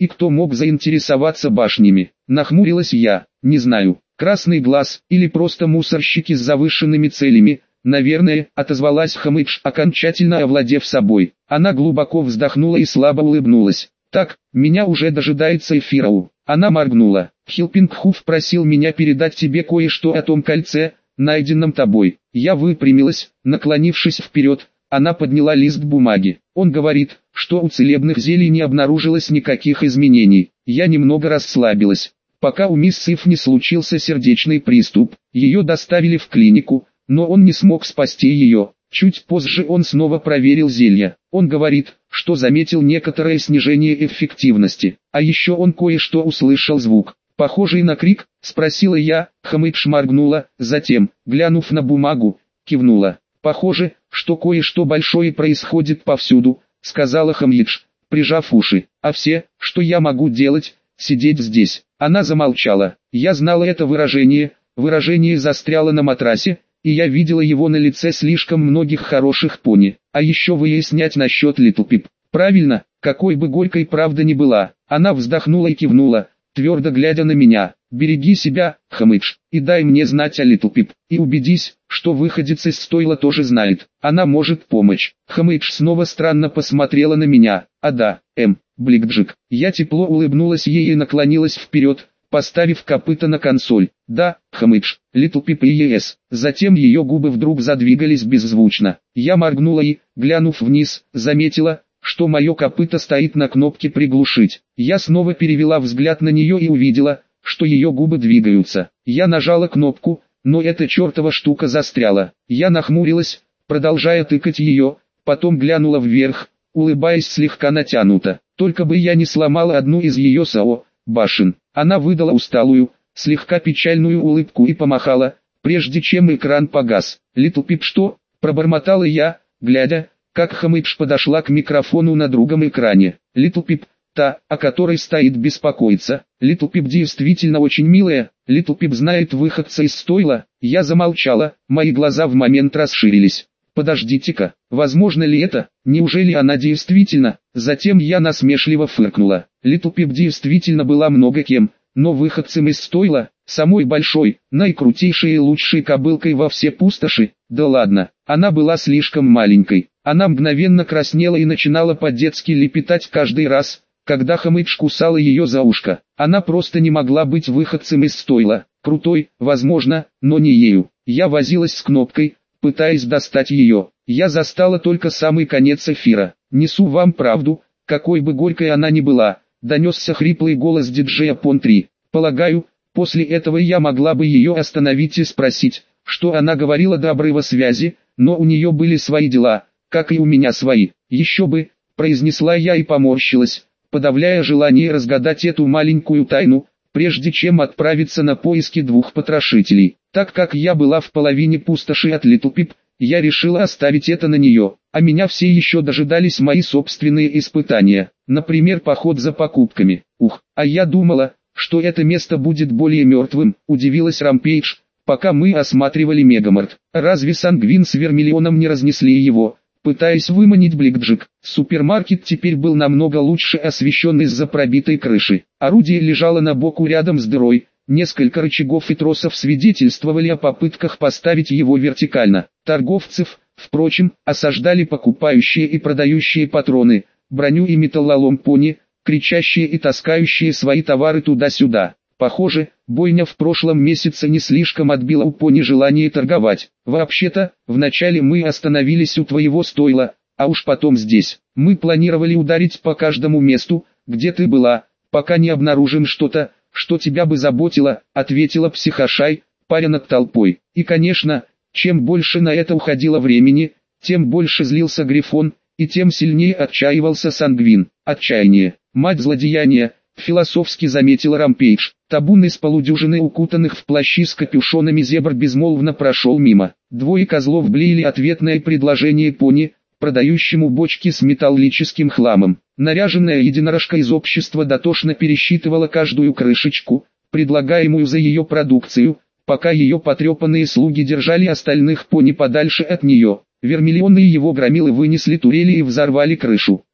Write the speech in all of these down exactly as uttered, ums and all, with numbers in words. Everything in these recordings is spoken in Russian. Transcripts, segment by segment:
И кто мог заинтересоваться башнями? Нахмурилась я. Не знаю. Красный глаз, или просто мусорщики с завышенными целями, наверное, отозвалась Хамыдж, окончательно овладев собой. Она глубоко вздохнула и слабо улыбнулась. Так, меня уже дожидается Эфирау. Она моргнула. Хилпингхуф просил меня передать тебе кое-что о том кольце, найденном тобой. Я выпрямилась, наклонившись вперед. Она подняла лист бумаги. Он говорит, что у целебных зелий не обнаружилось никаких изменений. Я немного расслабилась. Пока у мисс Сиф не случился сердечный приступ, ее доставили в клинику, но он не смог спасти ее. Чуть позже он снова проверил зелья. Он говорит, что заметил некоторое снижение эффективности. А еще он кое-что услышал звук, похожий на крик, спросила я. Хамыдж моргнула, затем, глянув на бумагу, кивнула. Похоже, что кое-что большое происходит повсюду, сказала Хамидж, прижав уши. А все, что я могу делать, сидеть здесь. Она замолчала. Я знала это выражение, выражение застряло на матрасе, и я видела его на лице слишком многих хороших пони. А еще выяснять насчет Литл Пип. Правильно, какой бы горькой правда ни была. Она вздохнула и кивнула, твердо глядя на меня. Береги себя, Хамыдж, и дай мне знать о Литл Пип. И убедись, что выходец из стойла тоже знает. Она может помочь. Хамыдж снова странно посмотрела на меня. А да, М. Бликджик. Я тепло улыбнулась ей и наклонилась вперед, поставив копыта на консоль. Да, Хамыдж, Литл Пип и ЕС. Затем ее губы вдруг задвигались беззвучно. Я моргнула и, глянув вниз, заметила, что мое копыто стоит на кнопке «Приглушить». Я снова перевела взгляд на нее и увидела, что ее губы двигаются. Я нажала кнопку, но эта чертова штука застряла. Я нахмурилась, продолжая тыкать ее, потом глянула вверх, улыбаясь слегка натянуто. Только бы я не сломала одну из ее САО башен. Она выдала усталую, слегка печальную улыбку и помахала, прежде чем экран погас. «Литл Пип что?» – пробормотала я, глядя, как Хамыдж подошла к микрофону на другом экране. «Литл Пип, та, о которой стоит беспокоиться. Литл Пип действительно очень милая. Литл Пип знает выходца из стойла». Я замолчала, мои глаза в момент расширились. Подождите-ка, возможно ли это? Неужели она действительно? Затем я насмешливо фыркнула. Литл Пип действительно была много кем, но выходцем из стойла, самой большой, наикрутейшей и лучшей кобылкой во все пустоши. Да ладно, она была слишком маленькой. Она мгновенно краснела и начинала по-детски лепетать каждый раз, когда Хамыдж кусала ее за ушко. Она просто не могла быть выходцем из стойла. Крутой, возможно, но не ею. Я возилась с кнопкой, пытаясь достать ее. Я застала только самый конец эфира. «Несу вам правду, какой бы горькой она ни была», — донесся хриплый голос диджея Пон три. Полагаю, после этого я могла бы ее остановить и спросить, что она говорила до обрыва связи, но у нее были свои дела, как и у меня свои. «Еще бы», — произнесла я и поморщилась, подавляя желание разгадать эту маленькую тайну, прежде чем отправиться на поиски двух потрошителей. Так как я была в половине пустоши от Литл Пип, я решила оставить это на нее, а меня все еще дожидались мои собственные испытания, например, поход за покупками. Ух, а я думала, что это место будет более мертвым, удивилась Рампейдж, пока мы осматривали Мегамарт. Разве Сангвин с Вермиллионом не разнесли его, пытаясь выманить Бликджик? Супермаркет теперь был намного лучше освещен из-за пробитой крыши. Орудие лежало на боку рядом с дырой. Несколько рычагов и тросов свидетельствовали о попытках поставить его вертикально. Торговцев, впрочем, осаждали покупающие и продающие патроны, броню и металлолом пони, кричащие и таскающие свои товары туда-сюда. Похоже, бойня в прошлом месяце не слишком отбила у пони желание торговать. Вообще-то, вначале мы остановились у твоего стойла, а уж потом здесь. Мы планировали ударить по каждому месту, где ты была, пока не обнаружим что-то, что тебя бы заботило, ответила Психошай, паря над толпой. И конечно, чем больше на это уходило времени, тем больше злился Грифон, и тем сильнее отчаивался Сангвин. Отчаяние, мать злодеяния, философски заметил Рампейдж. Табун из полудюжины укутанных в плащи с капюшонами зебр безмолвно прошел мимо. Двое козлов блеяли ответное предложение пони, продающему бочки с металлическим хламом. Наряженная единорожка из общества дотошно пересчитывала каждую крышечку, предлагаемую за ее продукцию, пока ее потрепанные слуги держали остальных пони подальше от нее. Вермиллион и его громилы вынесли турели и взорвали крышу.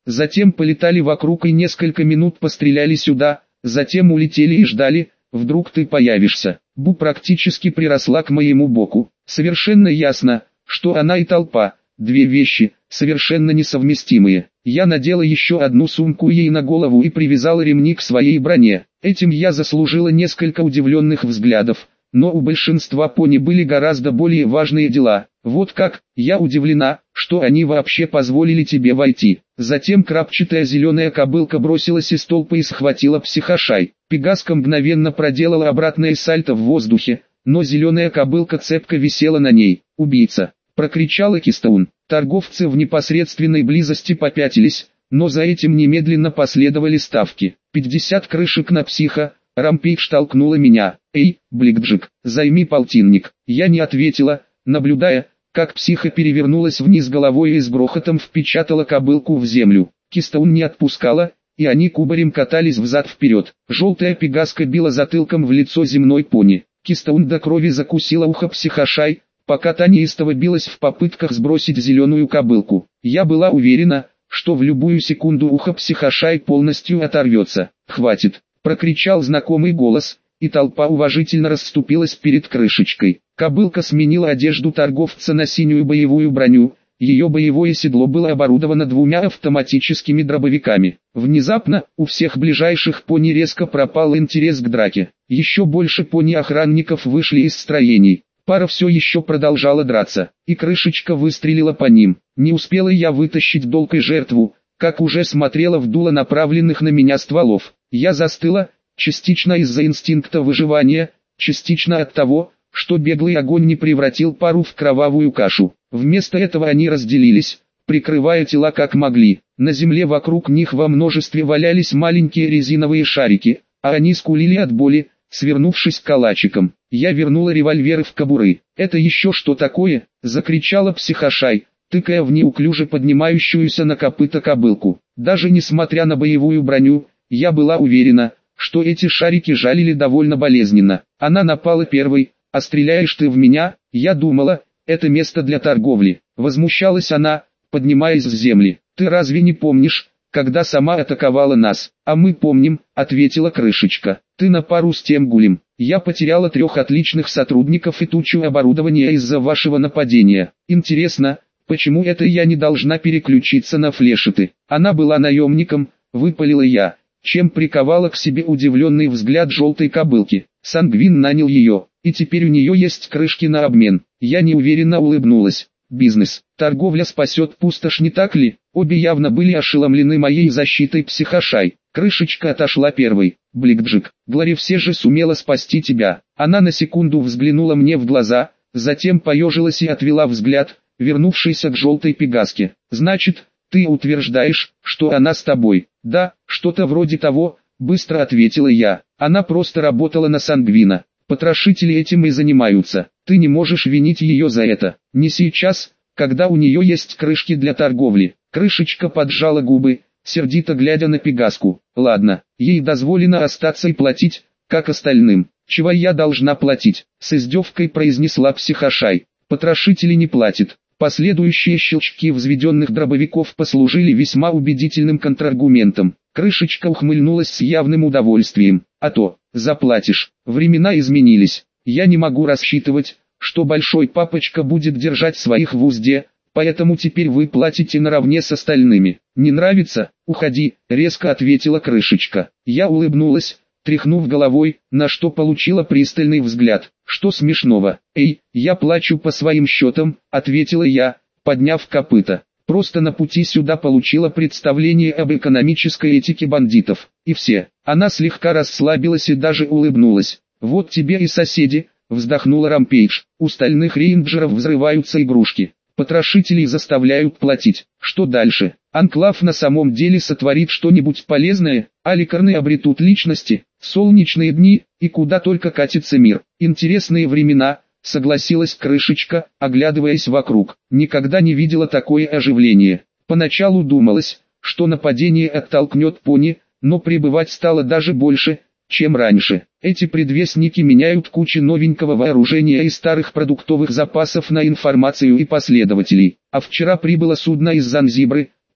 затем полетали вокруг и несколько минут постреляли сюда, затем улетели и ждали, вдруг ты появишься. Бу практически приросла к моему боку. Совершенно ясно, что она и толпа, две вещи, совершенно несовместимые. Я надела еще одну сумку ей на голову и привязала ремни к своей броне. Этим я заслужила несколько удивленных взглядов, но у большинства пони были гораздо более важные дела. Вот как, я удивлена, что они вообще позволили тебе войти. Затем крапчатая зеленая кобылка бросилась из толпы и схватила психошай. Пегаска мгновенно проделала обратное сальто в воздухе, но зеленая кобылка цепко висела на ней. «Убийца!» — прокричала Кистоун. Торговцы в непосредственной близости попятились, но за этим немедленно последовали ставки. пятьдесят крышек на психа. Рампейдж толкнула меня. «Эй, Бликджик, займи полтинник». Я не ответила, наблюдая, как психа перевернулась вниз головой и с грохотом впечатала кобылку в землю. Кистоун не отпускала, и они кубарем катались взад-вперед. Желтая пегаска била затылком в лицо земной пони. Кистоун до крови закусила ухо психошай, пока та неистово билась в попытках сбросить зеленую кобылку. Я была уверена, что в любую секунду ухо психошай полностью оторвется. «Хватит!» — прокричал знакомый голос, и толпа уважительно расступилась перед крышечкой. Кобылка сменила одежду торговца на синюю боевую броню, ее боевое седло было оборудовано двумя автоматическими дробовиками. Внезапно, у всех ближайших пони резко пропал интерес к драке. Еще больше пони-охранников вышли из строений. Пара все еще продолжала драться, и крышечка выстрелила по ним. Не успела я вытащить долгой жертву, как уже смотрела в дуло направленных на меня стволов. Я застыла, частично из-за инстинкта выживания, частично от того, что беглый огонь не превратил пару в кровавую кашу. Вместо этого они разделились, прикрывая тела как могли. На земле вокруг них во множестве валялись маленькие резиновые шарики, а они скулили от боли, свернувшись калачиком. Я вернула револьверы в кобуры. «Это еще что такое?» — закричала психошай, тыкая в неуклюже поднимающуюся на копыта кобылку. Даже несмотря на боевую броню, я была уверена, что эти шарики жалили довольно болезненно. Она напала первой, а стреляешь ты в меня, я думала, это место для торговли. Возмущалась она, поднимаясь с земли. Ты разве не помнишь, когда сама атаковала нас? А мы помним, ответила крышечка. Ты на пару с тем гулем. Я потеряла трех отличных сотрудников и тучу оборудования из-за вашего нападения. Интересно, почему это я не должна переключиться на флешеты? Она была наемником, выпалила я, чем приковала к себе удивленный взгляд желтой кобылки. Сангвин нанял ее, и теперь у нее есть крышки на обмен. Я неуверенно улыбнулась. Бизнес, торговля спасет пустошь, не так ли? Обе явно были ошеломлены моей защитой психошай. Крышечка отошла первой. Бликджик, Глори все же сумела спасти тебя. Она на секунду взглянула мне в глаза, затем поежилась и отвела взгляд, вернувшийся к желтой пегаске. Значит, ты утверждаешь, что она с тобой? Да, что-то вроде того, быстро ответила я. Она просто работала на Сангвина. Потрошители этим и занимаются. Ты не можешь винить ее за это. Не сейчас, когда у нее есть крышки для торговли. Крышечка поджала губы, сердито глядя на пегаску. Ладно, ей дозволено остаться и платить, как остальным. Чего я должна платить? С издевкой произнесла психошай. Потрошители не платят. Последующие щелчки взведенных дробовиков послужили весьма убедительным контраргументом. Крышечка ухмыльнулась с явным удовольствием. А то, заплатишь. Времена изменились. Я не могу рассчитывать, что большой папочка будет держать своих в узде, поэтому теперь вы платите наравне с остальными. Не нравится? Уходи, резко ответила крышечка. Я улыбнулась, тряхнув головой, на что получила пристальный взгляд. Что смешного? Эй, я плачу по своим счетам, ответила я, подняв копыта. Просто на пути сюда получила представление об экономической этике бандитов. И все. Она слегка расслабилась и даже улыбнулась. Вот тебе и соседи, вздохнула Рампейдж. У стальных рейнджеров взрываются игрушки. Потрошителей заставляют платить. Что дальше? Анклав на самом деле сотворит что-нибудь полезное, а ликарны обретут личности, солнечные дни, и куда только катится мир. Интересные времена, согласилась крышечка, оглядываясь вокруг. Никогда не видела такое оживление. Поначалу думалось, что нападение оттолкнет пони, но прибывать стало даже больше, чем раньше. Эти предвестники меняют кучу новенького вооружения и старых продуктовых запасов на информацию и последователей. А вчера прибыло судно из Занзибры,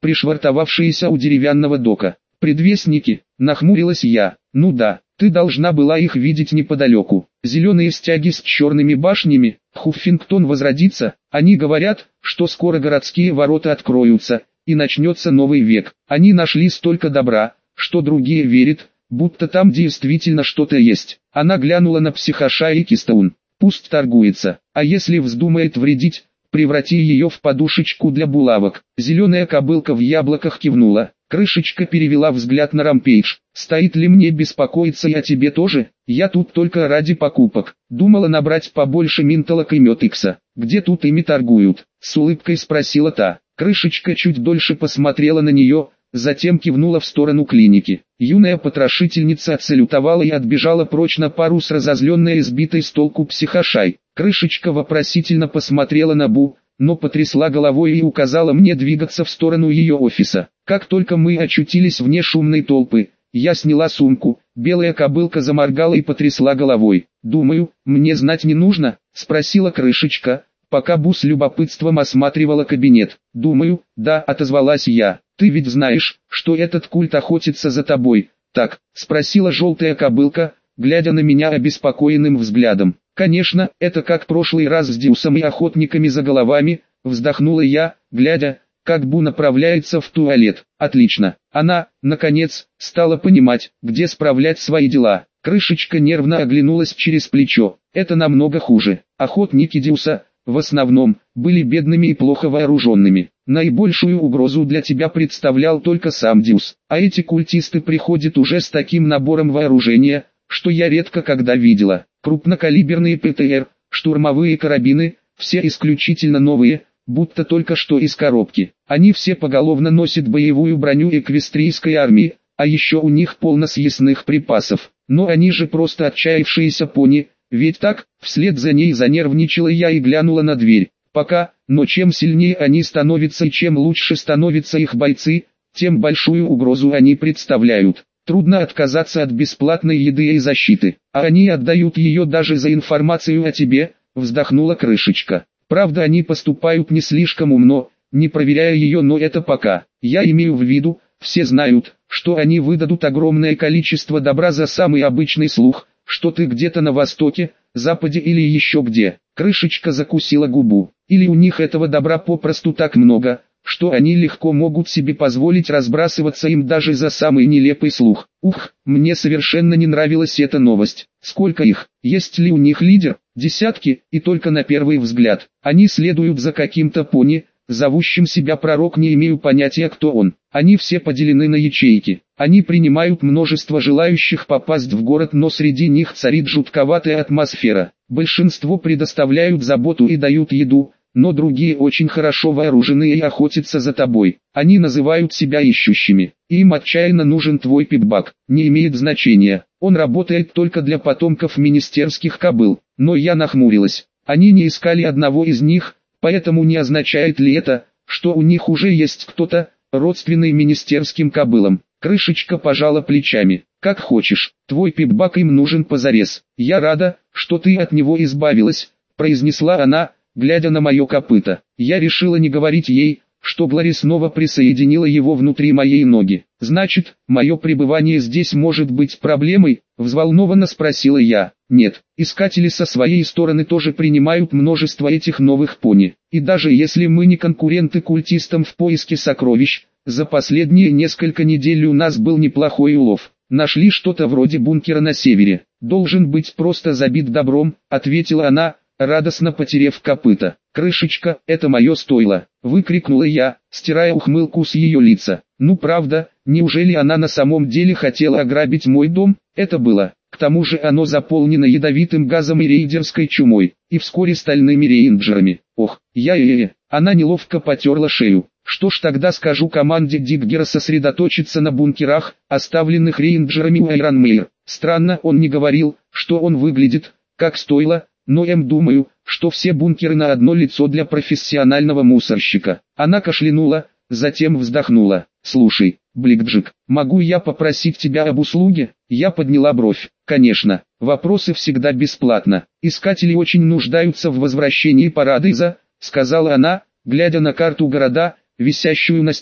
пришвартовавшиеся у деревянного дока. Предвестники, нахмурилась я. Ну да, ты должна была их видеть неподалеку. Зеленые стяги с черными башнями, Хуффингтон возродится. Они говорят, что скоро городские ворота откроются, и начнется новый век. Они нашли столько добра, что другие верят, будто там действительно что-то есть. Она глянула на психоша и Кистоун. Пусть торгуется, а если вздумает вредить, преврати ее в подушечку для булавок. Зеленая кобылка в яблоках кивнула. Крышечка перевела взгляд на Рампейдж. Стоит ли мне беспокоиться и о тебе тоже? Я тут только ради покупок. Думала набрать побольше минталок и метикса. Где тут ими торгуют? С улыбкой спросила та. Крышечка чуть дольше посмотрела на нее, затем кивнула в сторону клиники. Юная потрошительница отсалютовала и отбежала прочь на пару с разозленной и сбитой с толку психошай. Крышечка вопросительно посмотрела на Бу, но потрясла головой и указала мне двигаться в сторону ее офиса. Как только мы очутились вне шумной толпы, я сняла сумку, белая кобылка заморгала и потрясла головой. «Думаю, мне знать не нужно?» – спросила Крышечка, пока Бу с любопытством осматривала кабинет. «Думаю, да», – отозвалась я. «Ты ведь знаешь, что этот культ охотится за тобой, так?» – спросила желтая кобылка, глядя на меня обеспокоенным взглядом. «Конечно, это как прошлый раз с Диусом и охотниками за головами», – вздохнула я, глядя, как Бу направляется в туалет. «Отлично». Она, наконец, стала понимать, где справлять свои дела. Крышечка нервно оглянулась через плечо. «Это намного хуже. Охотники Диуса, в основном, были бедными и плохо вооруженными. Наибольшую угрозу для тебя представлял только сам Диус. А эти культисты приходят уже с таким набором вооружения, что я редко когда видела. Крупнокалиберные ПТР, штурмовые карабины, все исключительно новые, будто только что из коробки. Они все поголовно носят боевую броню эквестрийской армии, а еще у них полно съестных припасов. Но они же просто отчаявшиеся пони, ведь так?» Вслед за ней занервничала я и глянула на дверь. «Пока, но чем сильнее они становятся и чем лучше становятся их бойцы, тем большую угрозу они представляют. Трудно отказаться от бесплатной еды и защиты, а они отдают ее даже за информацию о тебе», — вздохнула Крышечка. «Правда, они поступают не слишком умно, не проверяя ее, но это пока. Я имею в виду, все знают, что они выдадут огромное количество добра за самый обычный слух, что ты где-то на востоке, западе или еще где». Крышечка закусила губу. «Или у них этого добра попросту так много, что они легко могут себе позволить разбрасываться им даже за самый нелепый слух. Ух, мне совершенно не нравилась эта новость. Сколько их? Есть ли у них лидер? Десятки, и только на первый взгляд. Они следуют за каким-то пони, зовущим себя пророк, не имею понятия, кто он. Они все поделены на ячейки. Они принимают множество желающих попасть в город, но среди них царит жутковатая атмосфера. Большинство предоставляют заботу и дают еду, но другие очень хорошо вооружены и охотятся за тобой. Они называют себя ищущими. Им отчаянно нужен твой пипбак. Не имеет значения. Он работает только для потомков министерских кобыл». Но я нахмурилась. Они не искали одного из них, поэтому не означает ли это, что у них уже есть кто-то, родственный министерским кобылам? Крышечка пожала плечами. «Как хочешь, твой пипбак им нужен позарез. Я рада, что ты от него избавилась», — произнесла она, глядя на мое копыто. Я решила не говорить ей, что Глори снова присоединила его внутри моей ноги. «Значит, мое пребывание здесь может быть проблемой?» — взволнованно спросила я. «Нет, искатели со своей стороны тоже принимают множество этих новых пони. И даже если мы не конкуренты культистам в поиске сокровищ, за последние несколько недель у нас был неплохой улов. Нашли что-то вроде бункера на севере. Должен быть просто забит добром», — ответила она, радостно потерев копыта. «Крышечка, это мое стойло!» — выкрикнула я, стирая ухмылку с ее лица. «Ну правда, неужели она на самом деле хотела ограбить мой дом?» Это было. К тому же оно заполнено ядовитым газом и рейдерской чумой, и вскоре стальными рейнджерами. Ох, я-е-е, она неловко потерла шею. «Что ж, тогда скажу команде Диггера сосредоточиться на бункерах, оставленных рейнджерами у Айронмейр. Странно, он не говорил, что он выглядит, как стойло, но я думаю, что все бункеры на одно лицо для профессионального мусорщика». Она кашлянула, затем вздохнула. «Слушай, Бликджик, могу я попросить тебя об услуге?» Я подняла бровь. «Конечно, вопросы всегда бесплатно. Искатели очень нуждаются в возвращении Парадайза», — сказала она, глядя на карту города, висящую на стене.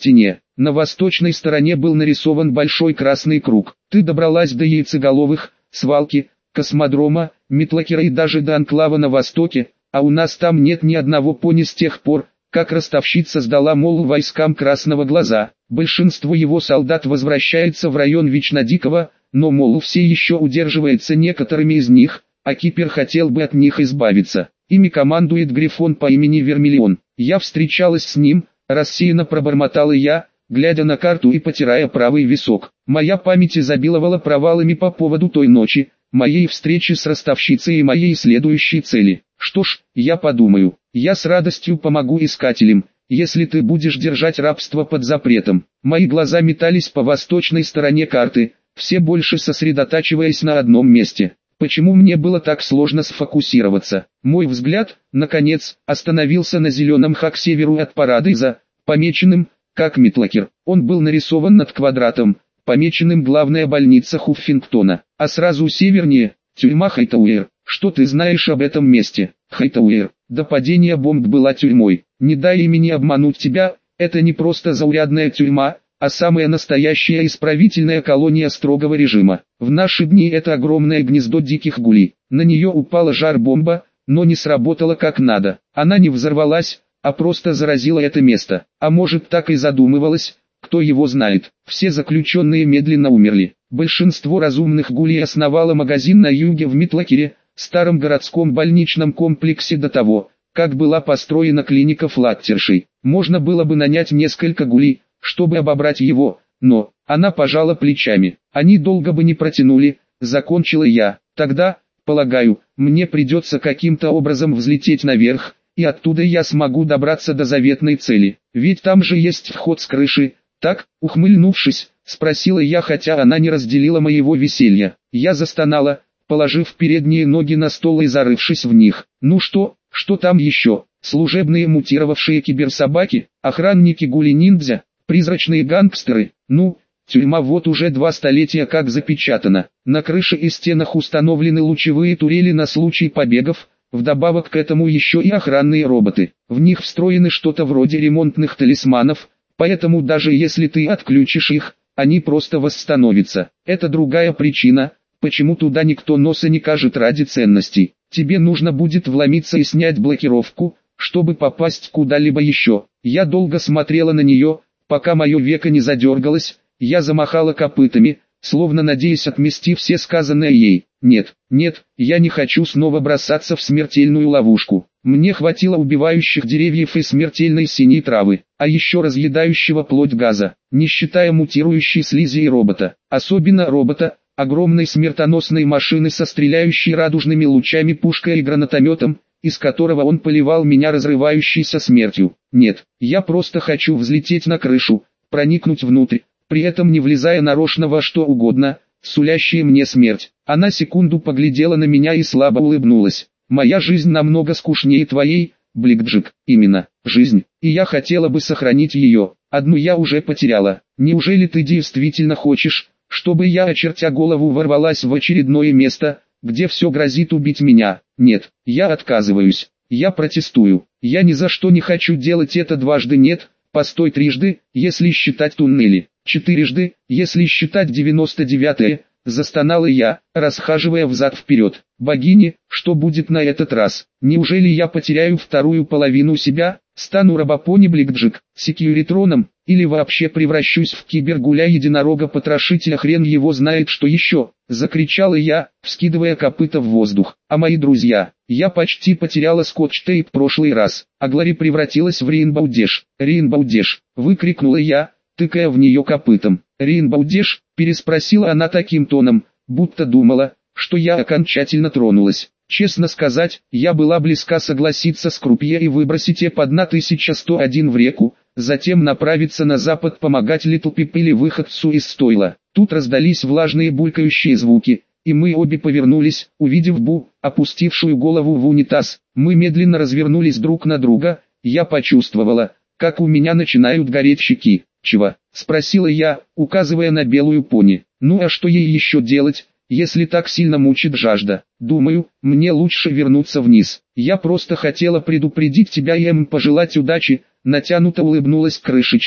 На восточной стороне был нарисован большой красный круг. Ты добралась до яйцеголовых, свалки, космодрома, Метлокера и даже до анклава на востоке, а у нас там нет ни одного пони с тех пор, как ростовщица сдала молу войскам Красного Глаза. Большинство его солдат возвращается в район Вечно Дикого, но мол все еще удерживается некоторыми из них, а Кипер хотел бы от них избавиться. Ими командует Грифон по имени Вермиллион. Я встречалась с ним, рассеянно пробормотала я, глядя на карту и потирая правый висок. Моя память изобиловала провалами по поводу той ночи, моей встречи с ростовщицей и моей следующей цели. Что ж, я подумаю, я с радостью помогу искателям, если ты будешь держать рабство под запретом. Мои глаза метались по восточной стороне карты, все больше сосредотачиваясь на одном месте. Почему мне было так сложно сфокусироваться? Мой взгляд, наконец, остановился на зеленом ха к северу от Парадайза, помеченным, как Метлокер. Он был нарисован над квадратом, помеченным главная больница Хуффингтона, а сразу севернее – тюрьма Хайтауэр. Что ты знаешь об этом месте? Хайтауэр, до падения бомб была тюрьмой. Не дай имени обмануть тебя, это не просто заурядная тюрьма, а самая настоящая исправительная колония строгого режима. В наши дни это огромное гнездо диких гулей. На нее упала жар-бомба, но не сработала как надо. Она не взорвалась, а просто заразила это место. А может, так и задумывалась, кто его знает. Все заключенные медленно умерли. Большинство разумных гулей основало магазин на юге в Метлокере, старом городском больничном комплексе до того, как была построена клиника Флаттершей. Можно было бы нанять несколько гулей, чтобы обобрать его, но она пожала плечами. Они долго бы не протянули, закончила я. Тогда, полагаю, мне придется каким-то образом взлететь наверх, и оттуда я смогу добраться до заветной цели. Ведь там же есть вход с крыши, так, ухмыльнувшись, спросила я, хотя она не разделила моего веселья. Я застонала, положив передние ноги на стол и зарывшись в них. Ну что, что там еще? Служебные мутировавшие киберсобаки, охранники гули-ниндзя, призрачные гангстеры, ну, тюрьма вот уже два столетия как запечатана. На крыше и стенах установлены лучевые турели на случай побегов, вдобавок к этому еще и охранные роботы. В них встроены что-то вроде ремонтных талисманов, поэтому даже если ты отключишь их, они просто восстановятся. Это другая причина, почему туда никто носа не кажет ради ценностей. Тебе нужно будет вломиться и снять блокировку, чтобы попасть куда-либо еще. Я долго смотрела на нее, пока мое веко не задергалось, я замахала копытами, словно надеясь отмести все сказанное ей. Нет, нет, я не хочу снова бросаться в смертельную ловушку. Мне хватило убивающих деревьев и смертельной синей травы, а еще разъедающего плоть газа, не считая мутирующей слизи и робота. Особенно робота, огромной смертоносной машины со стреляющей радужными лучами пушкой и гранатометом, из которого он поливал меня разрывающейся смертью. Нет, я просто хочу взлететь на крышу, проникнуть внутрь, при этом не влезая нарочно во что угодно, сулящее мне смерть. Она секунду поглядела на меня и слабо улыбнулась. Моя жизнь намного скучнее твоей, Бликджик. Именно, жизнь, и я хотела бы сохранить ее. Одну я уже потеряла. Неужели ты действительно хочешь, чтобы я, очертя голову, ворвалась в очередное место, где все грозит убить меня? Нет, я отказываюсь. Я протестую. Я ни за что не хочу делать это дважды. Нет, постой, трижды, если считать туннели. Четырежды, если считать девяносто девятое, застонала я, расхаживая взад-вперед. Богини, что будет на этот раз? Неужели я потеряю вторую половину себя, стану рабопони Бликджик, секьюритроном, или вообще превращусь в кибергуля-единорога-потрошителя, хрен его знает что еще? Закричала я, вскидывая копыта в воздух. А мои друзья, я почти потеряла скотч-тейп в прошлый раз, а Глори превратилась в Рейнбоу Дэш. Рейнбоу Дэш, выкрикнула я, тыкая в нее копытом. Рейнбоу Дэш, переспросила она таким тоном, будто думала, что я окончательно тронулась. Честно сказать, я была близка согласиться с крупье и выбросить Эп тысяча сто один в реку, затем направиться на запад помогать Литл Пип или выходцу из стойла. Тут раздались влажные булькающие звуки, и мы обе повернулись, увидев Бу, опустившую голову в унитаз. Мы медленно развернулись друг на друга, я почувствовала, как у меня начинают гореть щеки. «Чего?» – спросила я, указывая на белую пони. «Ну а что ей еще делать, если так сильно мучит жажда? Думаю, мне лучше вернуться вниз. Я просто хотела предупредить тебя и им пожелать удачи», натянуто улыбнулась крышечка.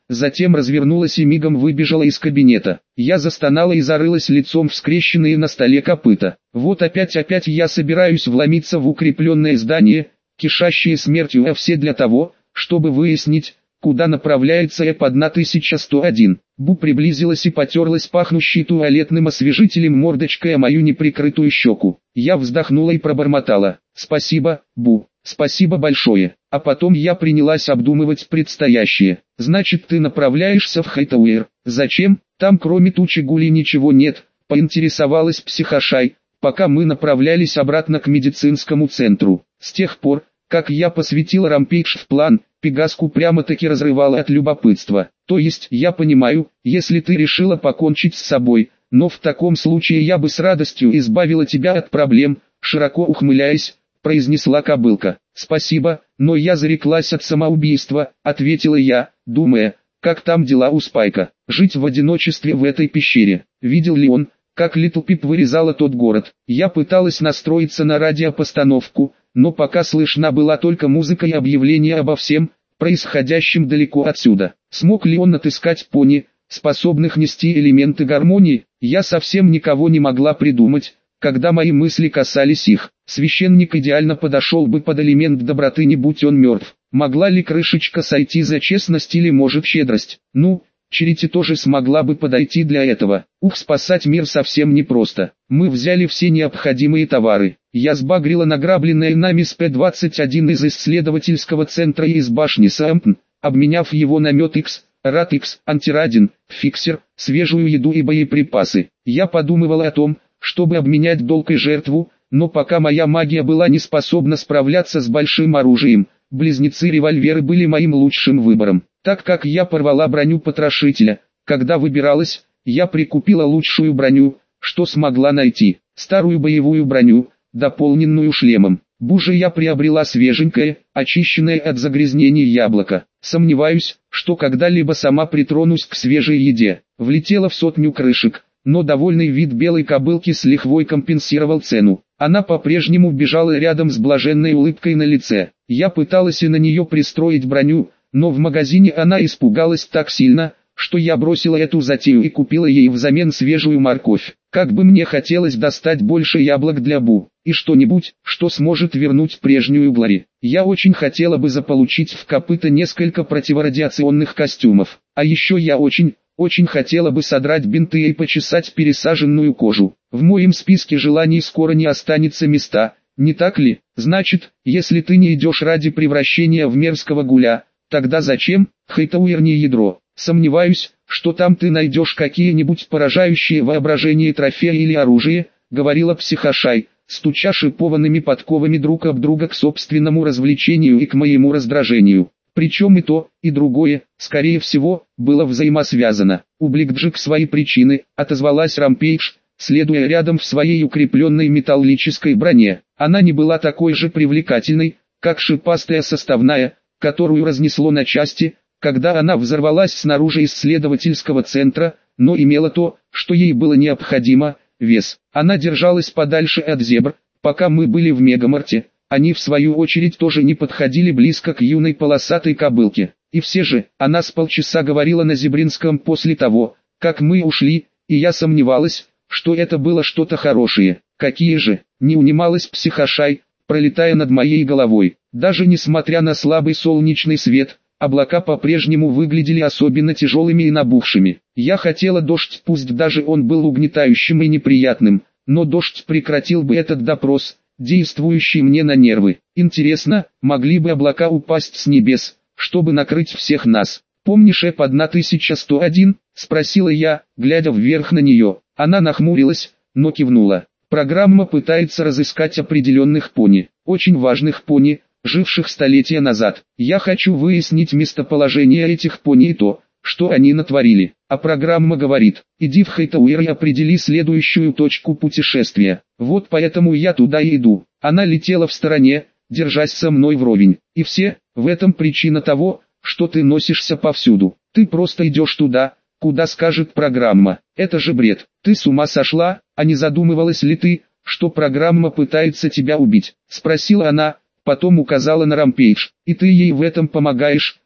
затем развернулась и мигом выбежала из кабинета. Я застонала и зарылась лицом в скрещенные на столе копыта. Вот опять-опять я собираюсь вломиться в укрепленное здание, кишащее смертью, а все для того, чтобы выяснить, куда направляется Эп тысяча сто один. Бу приблизилась и потерлась пахнущей туалетным освежителем мордочкой о мою неприкрытую щеку. Я вздохнула и пробормотала: «Спасибо, Бу, спасибо большое». А потом я принялась обдумывать предстоящее. «Значит, ты направляешься в Хайтауэр. Зачем? Там кроме тучи гулей ничего нет», — поинтересовалась Психошай, пока мы направлялись обратно к медицинскому центру. С тех пор, как я посвятил Рампейдж в план, Пегаску прямо-таки разрывало от любопытства. «То есть, я понимаю, если ты решила покончить с собой, но в таком случае я бы с радостью избавила тебя от проблем», — широко ухмыляясь, произнесла кобылка. «Спасибо, но я зареклась от самоубийства», — ответила я, думая, как там дела у Спайка. Жить в одиночестве в этой пещере. Видел ли он, как Литл Пип вырезала тот город? Я пыталась настроиться на радиопостановку, но пока слышна была только музыка и объявления обо всем, происходящем далеко отсюда. Смог ли он отыскать пони, способных нести элементы гармонии? Я совсем никого не могла придумать, когда мои мысли касались их. Священник идеально подошел бы под элемент доброты, не будь он мертв. Могла ли крышечка сойти за честность или может щедрость? Ну, Черити тоже смогла бы подойти для этого. Ух, спасать мир совсем непросто. Мы взяли все необходимые товары. Я сбагрила награбленное нами эс пэ двадцать один из исследовательского центра и из башни Сэмптн, обменяв его на мед X, Рад X, антирадин, фиксер, свежую еду и боеприпасы. Я подумывала о том, чтобы обменять долг и жертву, но пока моя магия была не способна справляться с большим оружием, близнецы-револьверы были моим лучшим выбором. Так как я порвала броню потрошителя, когда выбиралась, я прикупила лучшую броню, что смогла найти, старую боевую броню, дополненную шлемом. Буже я приобрела свеженькое, очищенное от загрязнений яблоко. Сомневаюсь, что когда-либо сама притронусь к свежей еде. Влетела в сотню крышек, но довольный вид белой кобылки с лихвой компенсировал цену. Она по-прежнему бежала рядом с блаженной улыбкой на лице. Я пыталась и на нее пристроить броню, но в магазине она испугалась так сильно, что я бросила эту затею и купила ей взамен свежую морковь. Как бы мне хотелось достать больше яблок для Бу, и что-нибудь, что сможет вернуть прежнюю Глори. Я очень хотела бы заполучить в копыта несколько противорадиационных костюмов. А еще я очень, очень хотела бы содрать бинты и почесать пересаженную кожу. В моем списке желаний скоро не останется места, не так ли? Значит, если ты не идешь ради превращения в мерзкого гуля, тогда зачем? Хайтауэр не ядро. Сомневаюсь, что там ты найдешь какие-нибудь поражающие воображение трофеи или оружие, говорила Психошай, стуча шипованными подковами друг об друга к собственному развлечению и к моему раздражению. Причем и то, и другое, скорее всего, было взаимосвязано. У Бликджик свои причины, отозвалась Рампейдж, следуя рядом в своей укрепленной металлической броне. Она не была такой же привлекательной, как шипастая составная, которую разнесло на части, когда она взорвалась снаружи исследовательского центра, но имела то, что ей было необходимо – вес. Она держалась подальше от зебр, пока мы были в Мегамарте, они в свою очередь тоже не подходили близко к юной полосатой кобылке. И все же, она с полчаса говорила на зебринском после того, как мы ушли, и я сомневалась, что это было что-то хорошее. Какие же, не унималась Психошай, пролетая над моей головой. Даже несмотря на слабый солнечный свет, облака по-прежнему выглядели особенно тяжелыми и набухшими. Я хотела дождь, пусть даже он был угнетающим и неприятным, но дождь прекратил бы этот допрос, действующий мне на нервы. Интересно, могли бы облака упасть с небес, чтобы накрыть всех нас? «Помнишь Эп тысяча сто один?» – спросила я, глядя вверх на нее. Она нахмурилась, но кивнула. Программа пытается разыскать определенных пони, очень важных пони, живших столетия назад. Я хочу выяснить местоположение этих пони и то, что они натворили. А программа говорит, иди в Хайтауэр и определи следующую точку путешествия. Вот поэтому я туда и иду. Она летела в стороне, держась со мной вровень. И все, в этом причина того, что ты носишься повсюду. Ты просто идешь туда, куда скажет программа. Это же бред. Ты с ума сошла, а не задумывалась ли ты, что программа пытается тебя убить? Спросила она, потом указала на Рампейдж. И ты ей в этом помогаешь,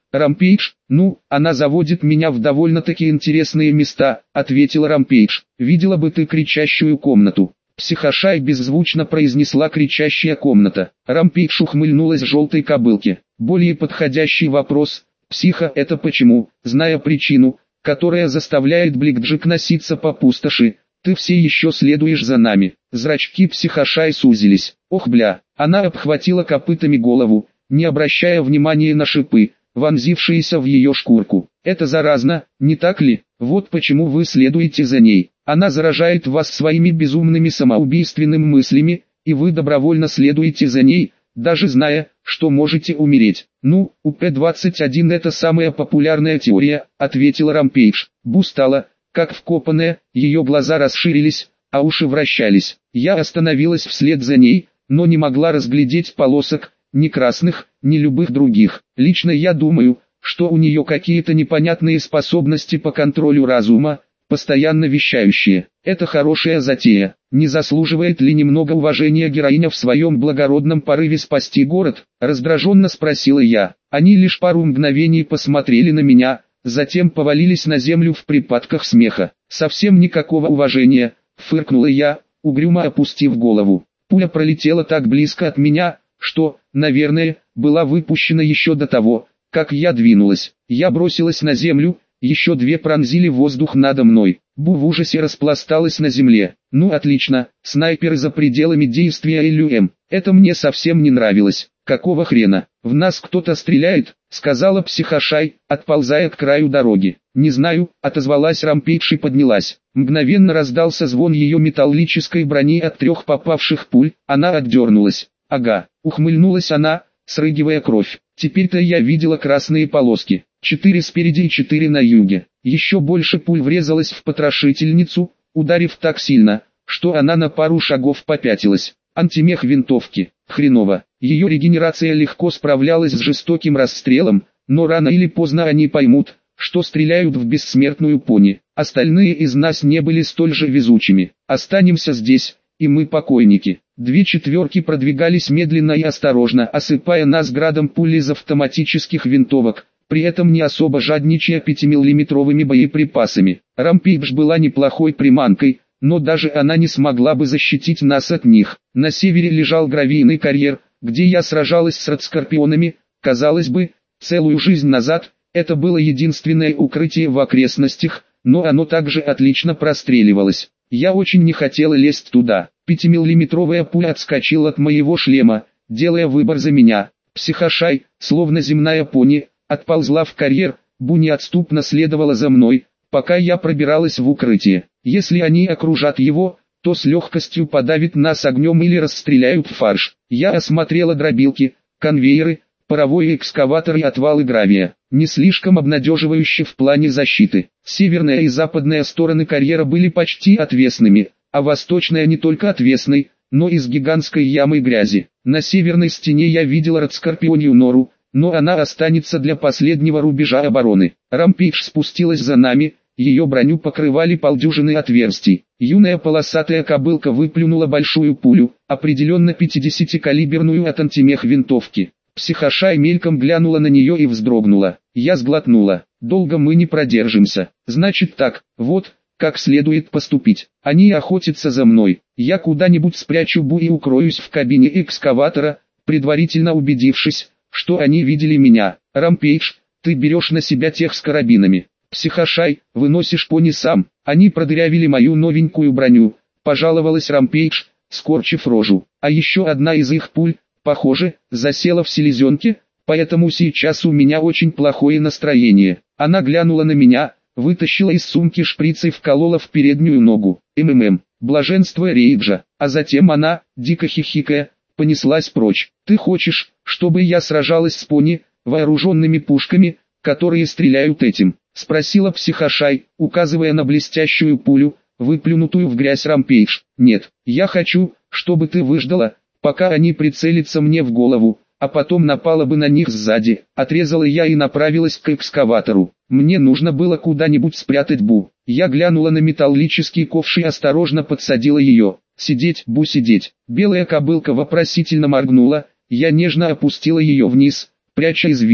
Рампейдж, ну, она заводит меня в довольно-таки интересные места, ответила Рампейдж. Видела бы ты кричащую комнату. Психошай беззвучно произнесла кричащая комната. Рампейдж ухмыльнулась желтой кобылке. Более подходящий вопрос. Психа, это почему, зная причину, которая заставляет Бликджик носиться по пустоши, ты все еще следуешь за нами. Зрачки Психошай сузились. Ох бля, она обхватила копытами голову, не обращая внимания на шипы, вонзившиеся в ее шкурку. Это заразно, не так ли? Вот почему вы следуете за ней. Она заражает вас своими безумными самоубийственными мыслями, и вы добровольно следуете за ней, даже зная, что можете умереть. Ну, у П двадцать один это самая популярная теория, ответила Рампейдж. Бу стала, как вкопанная, ее глаза расширились, а уши вращались. Я остановилась вслед за ней, но не могла разглядеть полосок, ни красных, ни любых других. Лично я думаю, что у нее какие-то непонятные способности по контролю разума, постоянно вещающие. Это хорошая затея. Не заслуживает ли немного уважения героиня в своем благородном порыве спасти город? Раздраженно спросила я. Они лишь пару мгновений посмотрели на меня, затем повалились на землю в припадках смеха. Совсем никакого уважения, фыркнула я, угрюмо опустив голову. Пуля пролетела так близко от меня, что, наверное, была выпущена еще до того, как я двинулась. Я бросилась на землю, еще две пронзили воздух надо мной. Бу в ужасе распласталась на земле. Ну отлично, снайперы за пределами действия Эл Ю Эм. Это мне совсем не нравилось. Какого хрена? В нас кто-то стреляет, сказала Психошай, отползая к краю дороги. Не знаю, отозвалась Рампейдж и поднялась. Мгновенно раздался звон ее металлической брони от трех попавших пуль, она отдернулась. Ага, ухмыльнулась она, срыгивая кровь. Теперь-то я видела красные полоски. Четыре спереди и четыре на юге. Еще больше пуль врезалась в потрошительницу, ударив так сильно, что она на пару шагов попятилась. Антимех винтовки. Хреново. Ее регенерация легко справлялась с жестоким расстрелом, но рано или поздно они поймут, что стреляют в бессмертную пони. Остальные из нас не были столь же везучими. Останемся здесь, и мы покойники. Две четверки продвигались медленно и осторожно, осыпая нас градом пуль из автоматических винтовок, при этом не особо жадничая пятимиллиметровыми боеприпасами. Рампейдж была неплохой приманкой, но даже она не смогла бы защитить нас от них. На севере лежал гравийный карьер, где я сражалась с радскорпионами, казалось бы, целую жизнь назад. Это было единственное укрытие в окрестностях, но оно также отлично простреливалось. Я очень не хотела лезть туда. Пятимиллиметровая пуля отскочила от моего шлема, делая выбор за меня. Психошай, словно земная пони, отползла в карьер. Бу неотступно следовала за мной, пока я пробиралась в укрытие. Если они окружат его, то с легкостью подавят нас огнем или расстреляют в фарш. Я осмотрела дробилки, конвейеры, паровой экскаватор и отвалы гравия. Не слишком обнадеживающе в плане защиты. Северная и западная стороны карьера были почти отвесными, а восточная не только отвесной, но и с гигантской ямой грязи. На северной стене я видела радскорпионью нору, но она останется для последнего рубежа обороны. Рампейдж спустилась за нами, ее броню покрывали полдюжины отверстий. Юная полосатая кобылка выплюнула большую пулю, определенно пятидесятикалиберную от антимех винтовки. Психошай мельком глянула на нее и вздрогнула. Я сглотнула. Долго мы не продержимся. Значит так, вот, как следует поступить. Они охотятся за мной. Я куда-нибудь спрячу Бу и укроюсь в кабине экскаватора, предварительно убедившись, что они видели меня. Рампейдж, ты берешь на себя тех с карабинами. Психошай, выносишь пони сам. Они продырявили мою новенькую броню, пожаловалась Рампейдж, скорчив рожу. А еще одна из их пуль, похоже, засела в селезенке, поэтому сейчас у меня очень плохое настроение. Она глянула на меня, вытащила из сумки шприц и вколола в переднюю ногу. МММ, блаженство рейджа. А затем она, дико хихикая, понеслась прочь. Ты хочешь, чтобы я сражалась с пони, вооруженными пушками, которые стреляют этим? Спросила Психошай, указывая на блестящую пулю, выплюнутую в грязь Рампейдж. Нет, я хочу, чтобы ты выждала, пока они прицелятся мне в голову, а потом напала бы на них сзади. Отрезала я и направилась к экскаватору. Мне нужно было куда-нибудь спрятать Бу. Я глянула на металлический ковш и осторожно подсадила ее. Сидеть, Бу, сидеть. Белая кобылка вопросительно моргнула, я нежно опустила ее вниз, пряча из виду.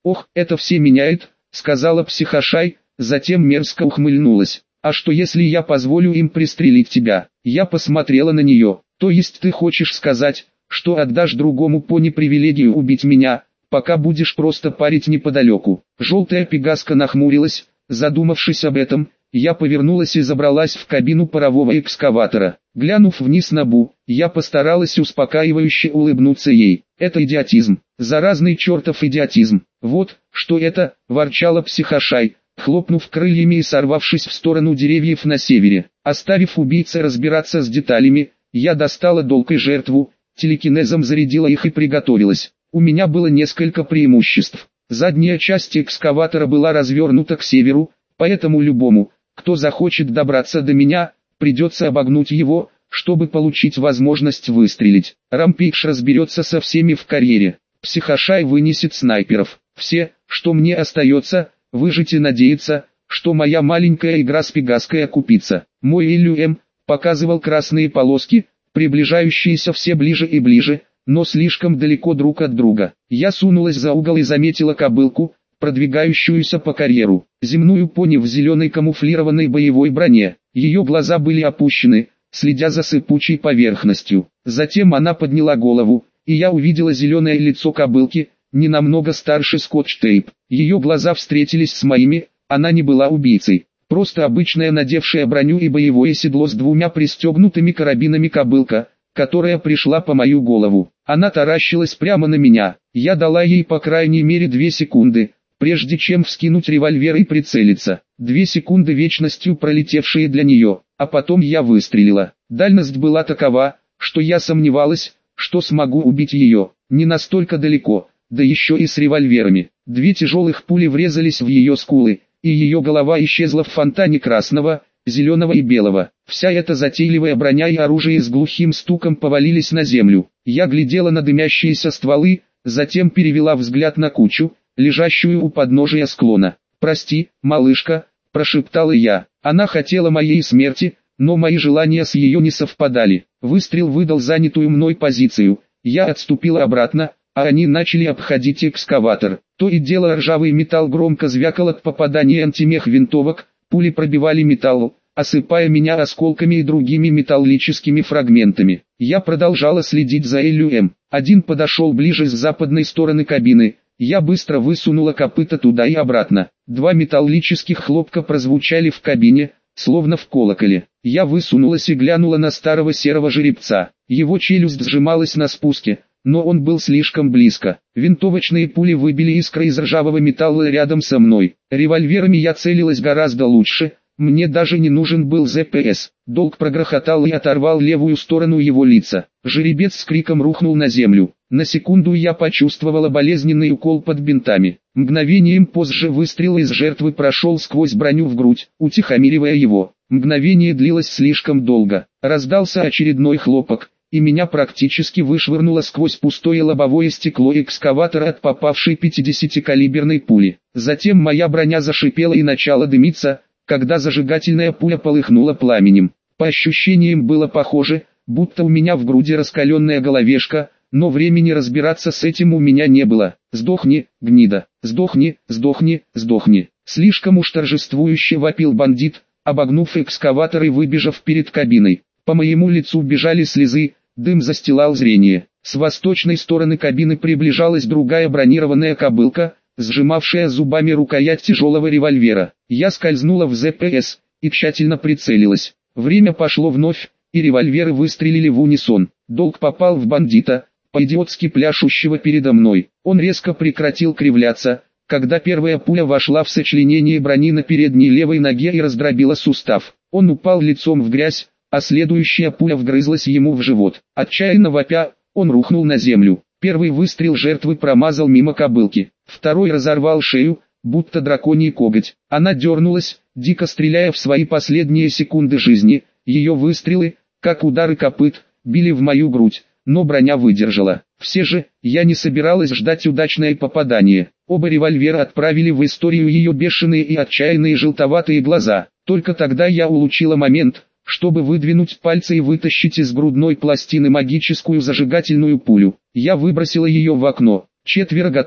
«Ох, это все меняет», — сказала психошай, затем мерзко ухмыльнулась. «А что если я позволю им пристрелить тебя?» Я посмотрела на нее. «То есть ты хочешь сказать, что отдашь другому пони привилегию убить меня, пока будешь просто парить неподалеку?» Желтая пегаска нахмурилась, задумавшись об этом. Я повернулась и забралась в кабину парового экскаватора. Глянув вниз на Бу, я постаралась успокаивающе улыбнуться ей. «Это идиотизм, заразный чертов идиотизм. Вот, что это», – ворчала психошай, хлопнув крыльями и сорвавшись в сторону деревьев на севере. Оставив убийце разбираться с деталями, я достала долг и жертву, телекинезом зарядила их и приготовилась. У меня было несколько преимуществ. Задняя часть экскаватора была развернута к северу, поэтому любому, кто захочет добраться до меня, придется обогнуть его, чтобы получить возможность выстрелить. Рампейдж разберется со всеми в карьере. Психошай вынесет снайперов. Все, что мне остается, выжить и надеяться, что моя маленькая игра с пегаской окупится. Мой иллюэм показывал красные полоски, приближающиеся все ближе и ближе, но слишком далеко друг от друга. Я сунулась за угол и заметила кобылку, продвигающуюся по карьеру. Земную пони в зеленой камуфлированной боевой броне. Ее глаза были опущены, следя за сыпучей поверхностью. Затем она подняла голову, и я увидела зеленое лицо кобылки, не намного старше скотч-тейп. Ее глаза встретились с моими, она не была убийцей. Просто обычная надевшая броню и боевое седло с двумя пристегнутыми карабинами кобылка, которая пришла по мою голову. Она таращилась прямо на меня. Я дала ей по крайней мере две секунды, прежде чем вскинуть револьвер и прицелиться. Две секунды вечностью пролетевшие для нее, а потом я выстрелила. Дальность была такова, что я сомневалась, что смогу убить ее. Не настолько далеко, да еще и с револьверами. Две тяжелых пули врезались в ее скулы, и ее голова исчезла в фонтане красного, зеленого и белого. Вся эта затейливая броня и оружие с глухим стуком повалились на землю. Я глядела на дымящиеся стволы, затем перевела взгляд на кучу, лежащую у подножия склона. «Прости, малышка», – прошептала я. Она хотела моей смерти, но мои желания с ее не совпадали. Выстрел выдал занятую мной позицию. Я отступила обратно, а они начали обходить экскаватор. То и дело ржавый металл громко звякал от попадания антимех винтовок, пули пробивали металл, осыпая меня осколками и другими металлическими фрагментами. Я продолжала следить за Элюэм. Один подошел ближе с западной стороны кабины. Я быстро высунула копыта туда и обратно. Два металлических хлопка прозвучали в кабине, словно в колоколе. Я высунулась и глянула на старого серого жеребца. Его челюсть сжималась на спуске, но он был слишком близко. Винтовочные пули выбили искры из ржавого металла рядом со мной. Револьверами я целилась гораздо лучше, мне даже не нужен был зэ пэ эс. Долг прогрохотал и оторвал левую сторону его лица. Жеребец с криком рухнул на землю. На секунду я почувствовала болезненный укол под бинтами. Мгновением позже выстрел из жертвы прошел сквозь броню в грудь, утихомиривая его. Мгновение длилось слишком долго. Раздался очередной хлопок, и меня практически вышвырнуло сквозь пустое лобовое стекло экскаватора от попавшей пятидесятикалиберной пули. Затем моя броня зашипела и начала дымиться, когда зажигательная пуля полыхнула пламенем. По ощущениям было похоже, будто у меня в груди раскаленная головешка, но времени разбираться с этим у меня не было. «Сдохни, гнида! Сдохни, сдохни, сдохни!» Слишком уж торжествующе вопил бандит, обогнув экскаватор и выбежав перед кабиной. По моему лицу бежали слезы, дым застилал зрение. С восточной стороны кабины приближалась другая бронированная кобылка, сжимавшая зубами рукоять тяжелого револьвера. Я скользнула в зэ пэ эс и тщательно прицелилась. Время пошло вновь, и револьверы выстрелили в унисон. Долг попал в бандита, по-идиотски пляшущего передо мной. Он резко прекратил кривляться, когда первая пуля вошла в сочленение брони на передней левой ноге и раздробила сустав. Он упал лицом в грязь, а следующая пуля вгрызлась ему в живот. Отчаянно вопя, он рухнул на землю. Первый выстрел жертвы промазал мимо кобылки. Второй разорвал шею, будто драконий коготь. Она дернулась, дико стреляя в свои последние секунды жизни. Ее выстрелы, как удары копыт, били в мою грудь, но броня выдержала. Все же, я не собиралась ждать удачное попадание. Оба револьвера отправили в историю ее бешеные и отчаянные желтоватые глаза. Только тогда я улучила момент, чтобы выдвинуть пальцы и вытащить из грудной пластины магическую зажигательную пулю. Я выбросила ее в окно. Четверо готовы.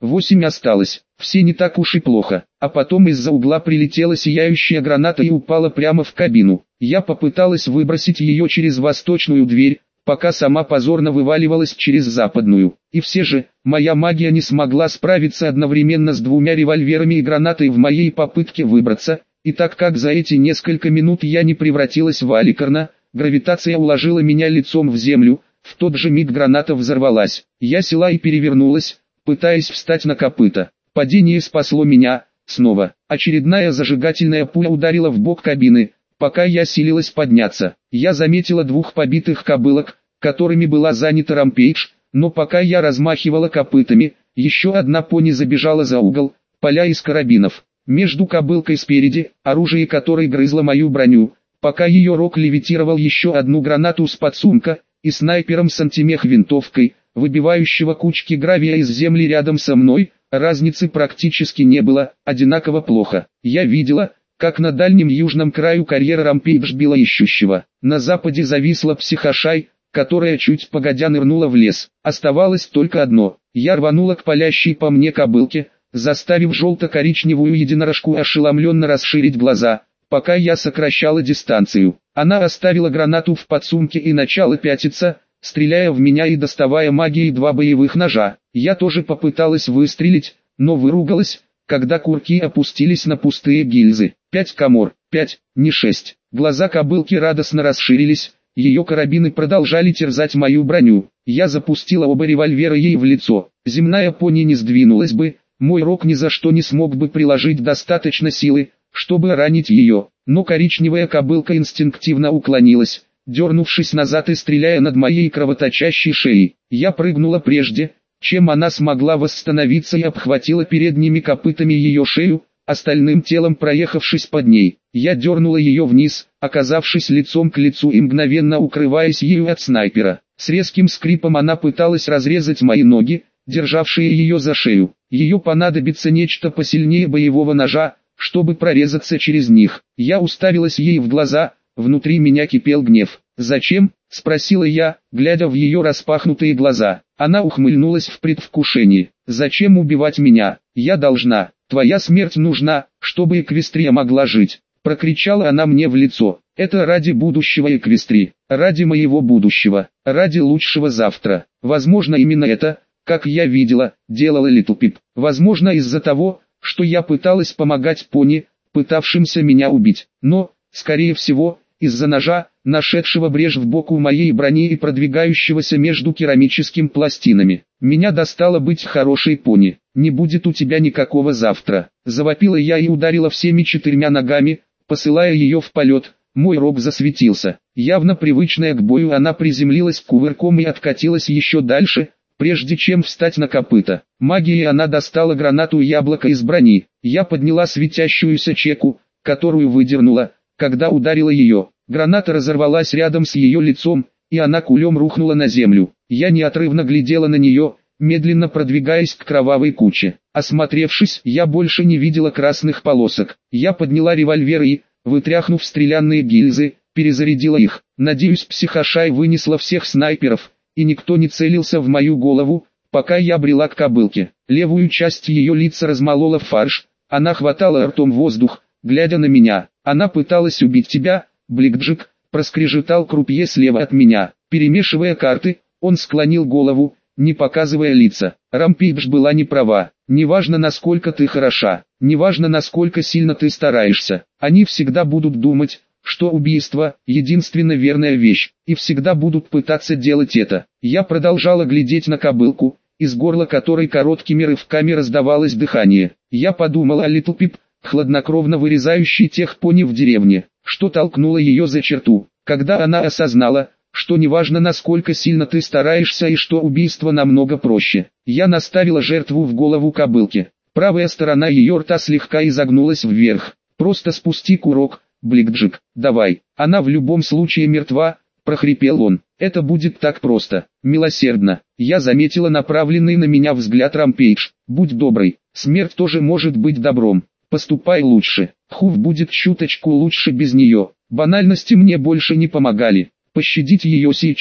Восемь осталось. Все не так уж и плохо. А потом из-за угла прилетела сияющая граната и упала прямо в кабину. Я попыталась выбросить ее через восточную дверь, пока сама позорно вываливалась через западную. И все же, моя магия не смогла справиться одновременно с двумя револьверами и гранатой в моей попытке выбраться, и так как за эти несколько минут я не превратилась в Аликарна, гравитация уложила меня лицом в землю, в тот же миг граната взорвалась. Я села и перевернулась, пытаясь встать на копыта. Падение спасло меня, снова. Очередная зажигательная пуля ударила в бок кабины. Пока я силилась подняться, я заметила двух побитых кобылок, которыми была занята Рампейдж, но пока я размахивала копытами, еще одна пони забежала за угол, поля из карабинов. Между кобылкой спереди, оружие которой грызло мою броню, пока ее рог левитировал еще одну гранату с подсумка, и снайпером с антимех винтовкой, выбивающего кучки гравия из земли рядом со мной, разницы практически не было, одинаково плохо. Я видела, как на дальнем южном краю карьера Рампейдж била ищущего. На западе зависла психошай, которая чуть погодя нырнула в лес. Оставалось только одно. Я рванула к палящей по мне кобылке, заставив желто-коричневую единорожку ошеломленно расширить глаза, пока я сокращала дистанцию. Она оставила гранату в подсумке и начала пятиться, стреляя в меня и доставая магией два боевых ножа. Я тоже попыталась выстрелить, но выругалась, когда курки опустились на пустые гильзы. Пять комор, пять, не шесть. Глаза кобылки радостно расширились, ее карабины продолжали терзать мою броню. Я запустила оба револьвера ей в лицо. Земная пони не сдвинулась бы, мой рог ни за что не смог бы приложить достаточно силы, чтобы ранить ее. Но коричневая кобылка инстинктивно уклонилась, дернувшись назад и стреляя над моей кровоточащей шеей. Я прыгнула прежде, чем она смогла восстановиться, и обхватила передними копытами ее шею, остальным телом проехавшись под ней. Я дернула ее вниз, оказавшись лицом к лицу и мгновенно укрываясь ею от снайпера. С резким скрипом она пыталась разрезать мои ноги, державшие ее за шею. Ее понадобится нечто посильнее боевого ножа, чтобы прорезаться через них. Я уставилась ей в глаза, внутри меня кипел гнев. «Зачем?» – спросила я, глядя в ее распахнутые глаза. Она ухмыльнулась в предвкушении. «Зачем убивать меня? Я должна. Твоя смерть нужна, чтобы Эквестрия могла жить», – прокричала она мне в лицо. «Это ради будущего Эквестрии, ради моего будущего, ради лучшего завтра». Возможно, именно это, как я видела, делала Литл Пип. Возможно, из-за того, что я пыталась помогать пони, пытавшимся меня убить. Но, скорее всего, из-за ножа, нашедшего брешь в боку моей брони и продвигающегося между керамическими пластинами. Меня достало быть хорошей пони. «Не будет у тебя никакого завтра», — завопила я и ударила всеми четырьмя ногами, посылая ее в полет. Мой рог засветился. Явно привычная к бою, она приземлилась кувырком и откатилась еще дальше, прежде чем встать на копыта. Магией она достала гранату яблоко из брони. Я подняла светящуюся чеку, которую выдернула, когда ударила ее. Граната разорвалась рядом с ее лицом, и она кулем рухнула на землю. Я неотрывно глядела на нее, медленно продвигаясь к кровавой куче. Осмотревшись, я больше не видела красных полосок. Я подняла револьвер и, вытряхнув стрелянные гильзы, перезарядила их. Надеюсь, психошай вынесла всех снайперов, и никто не целился в мою голову, пока я брела к кобылке. Левую часть ее лица размолола в фарш, она хватала ртом воздух, глядя на меня. «Она пыталась убить тебя, Бликджик», — проскрежетал крупье слева от меня. Перемешивая карты, он склонил голову, не показывая лица. Рампейдж была не права. Неважно, насколько ты хороша, неважно, насколько сильно ты стараешься, они всегда будут думать, что убийство – единственно верная вещь, и всегда будут пытаться делать это. Я продолжала глядеть на кобылку, из горла которой короткими рывками раздавалось дыхание. Я подумала о Литл Пип, хладнокровно вырезающей тех пони в деревне, что толкнуло ее за черту, когда она осознала, что неважно, насколько сильно ты стараешься, и что убийство намного проще. Я наставила жертву в голову кобылки. Правая сторона ее рта слегка изогнулась вверх. «Просто спусти курок, Бликджик, давай. Она в любом случае мертва», — прохрипел он. «Это будет так просто, милосердно». Я заметила направленный на меня взгляд Рампейдж. «Будь доброй, смерть тоже может быть добром. Поступай лучше. Хув будет чуточку лучше без нее. Банальности мне больше не помогали. Пощадить ее сейчас,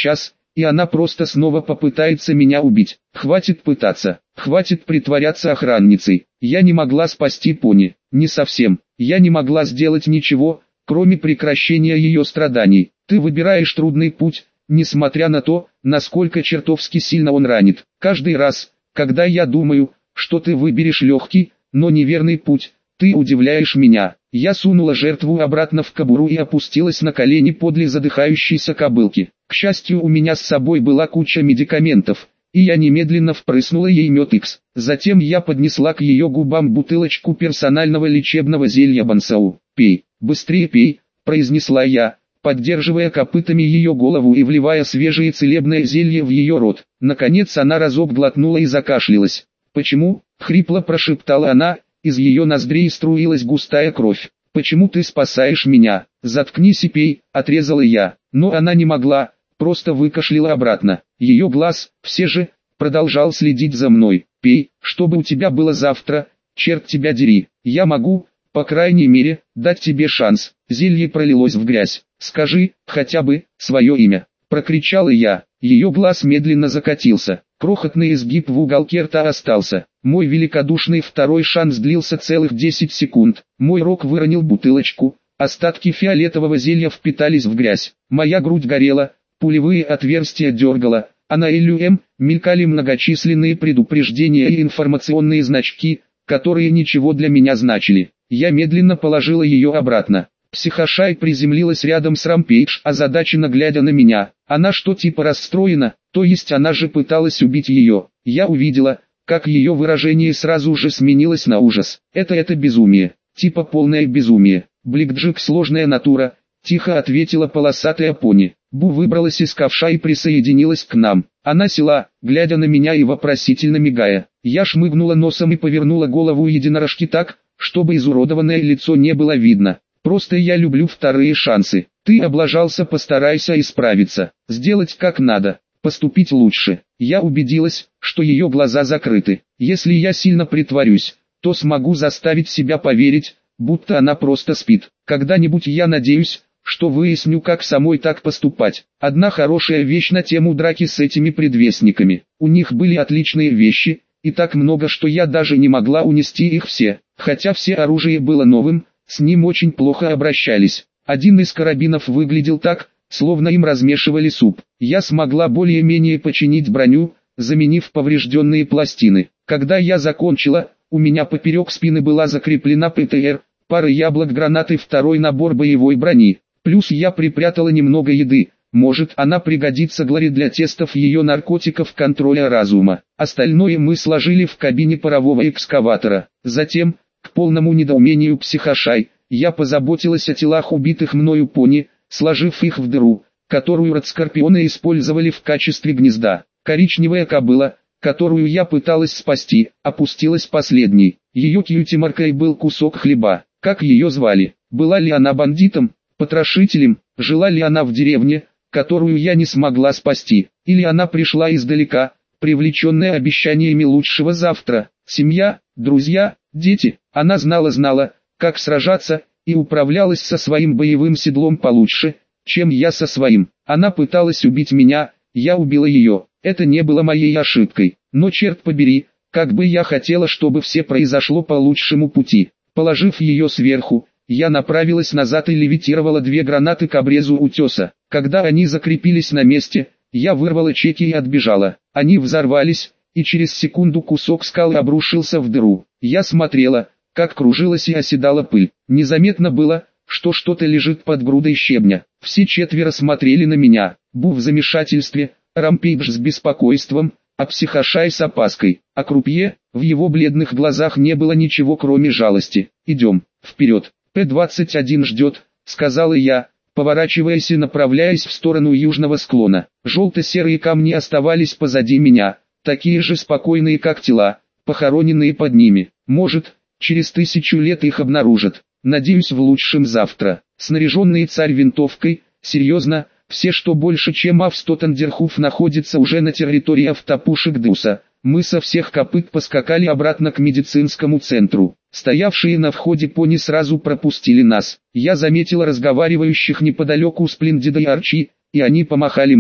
и она просто снова попытается меня убить. Хватит пытаться, хватит притворяться охранницей. Я не могла спасти пони, не совсем. Я не могла сделать ничего, кроме прекращения ее страданий. Ты выбираешь трудный путь, несмотря на то, насколько чертовски сильно он ранит. Каждый раз, когда я думаю, что ты выберешь легкий, но неверный путь, ты удивляешь меня. Я сунула жертву обратно в кобуру и опустилась на колени подле задыхающейся кобылки. К счастью, у меня с собой была куча медикаментов, и я немедленно впрыснула ей мед Икс. Затем я поднесла к ее губам бутылочку персонального лечебного зелья Бансау. «Пей, быстрее пей», — произнесла я, поддерживая копытами ее голову и вливая свежее целебное зелье в ее рот. Наконец она разок глотнула и закашлялась. «Почему?» — хрипло прошептала она, из ее ноздрей струилась густая кровь. «Почему ты спасаешь меня? Заткнись и пей», — отрезала я. Но она не могла, просто выкашляла обратно. Ее глаз, все же, продолжал следить за мной. «Пей, чтобы у тебя было завтра, черт тебя дери. Я могу, по крайней мере, дать тебе шанс». Зелье пролилось в грязь. «Скажи, хотя бы, свое имя», — прокричала я. Ее глаз медленно закатился. Крохотный изгиб в уголке рта остался. Мой великодушный второй шанс длился целых десять секунд. Мой рог выронил бутылочку. Остатки фиолетового зелья впитались в грязь. Моя грудь горела, пулевые отверстия дергало, а на Элю М мелькали многочисленные предупреждения и информационные значки, которые ничего для меня значили. Я медленно положила ее обратно. Психошай приземлилась рядом с Рампейдж, озадаченно глядя на меня. Она что, типа расстроена? То есть она же пыталась убить ее. Я увидела, как ее выражение сразу же сменилось на ужас. Это это безумие. Типа полное безумие. Бликджик сложная натура, тихо ответила полосатая пони. Бу выбралась из ковша и присоединилась к нам. Она села, глядя на меня и вопросительно мигая. Я шмыгнула носом и повернула голову единорожки так, чтобы изуродованное лицо не было видно. Просто я люблю вторые шансы. Ты облажался, постарайся исправиться. Сделать как надо. Поступить лучше. Я убедилась, что ее глаза закрыты. Если я сильно притворюсь, то смогу заставить себя поверить, будто она просто спит. Когда-нибудь я надеюсь, что выясню, как самой так поступать. Одна хорошая вещь на тему драки с этими предвестниками. У них были отличные вещи, и так много, что я даже не могла унести их все. Хотя все оружие было новым, с ним очень плохо обращались. Один из карабинов выглядел так, словно им размешивали суп. Я смогла более-менее починить броню, заменив поврежденные пластины. Когда я закончила, у меня поперек спины была закреплена ПТР, пара яблок, гранаты, второй набор боевой брони. Плюс я припрятала немного еды. Может, она пригодится Глори для тестов ее наркотиков контроля разума. Остальное мы сложили в кабине парового экскаватора. Затем, к полному недоумению Психошай, я позаботилась о телах убитых мною пони, сложив их в дыру, которую радскорпионы использовали в качестве гнезда. Коричневая кобыла, которую я пыталась спасти, опустилась последней. Ее кьюти-маркой был кусок хлеба. Как ее звали? Была ли она бандитом, потрошителем? Жила ли она в деревне, которую я не смогла спасти? Или она пришла издалека, привлеченная обещаниями лучшего завтра? Семья, друзья, дети. Она знала-знала, как сражаться, и управлялась со своим боевым седлом получше, чем я со своим. Она пыталась убить меня, я убила ее. Это не было моей ошибкой. Но черт побери, как бы я хотела, чтобы все произошло по лучшему пути. Положив ее сверху, я направилась назад и левитировала две гранаты к обрезу утеса. Когда они закрепились на месте, я вырвала чеки и отбежала. Они взорвались, и через секунду кусок скалы обрушился в дыру. Я смотрела, как кружилась и оседала пыль. Незаметно было, что что-то лежит под грудой щебня. Все четверо смотрели на меня. Бу в замешательстве, Рампейдж с беспокойством, а Психошай с опаской. А Крупье, в его бледных глазах не было ничего кроме жалости. «Идем, вперед, П двадцать один ждет», — сказала я, поворачиваясь и направляясь в сторону южного склона. Желто-серые камни оставались позади меня, такие же спокойные, как тела, похороненные под ними. Может, через тысячу лет их обнаружат. Надеюсь, в лучшем завтра. Снаряженный царь винтовкой, серьезно, все, что больше, чем Австотандерхуф, находится уже на территории автопушек Дуса. Мы со всех копыт поскакали обратно к медицинскому центру. Стоявшие на входе пони сразу пропустили нас. Я заметила разговаривающих неподалеку Сплендида и Арчи, и они помахали мне.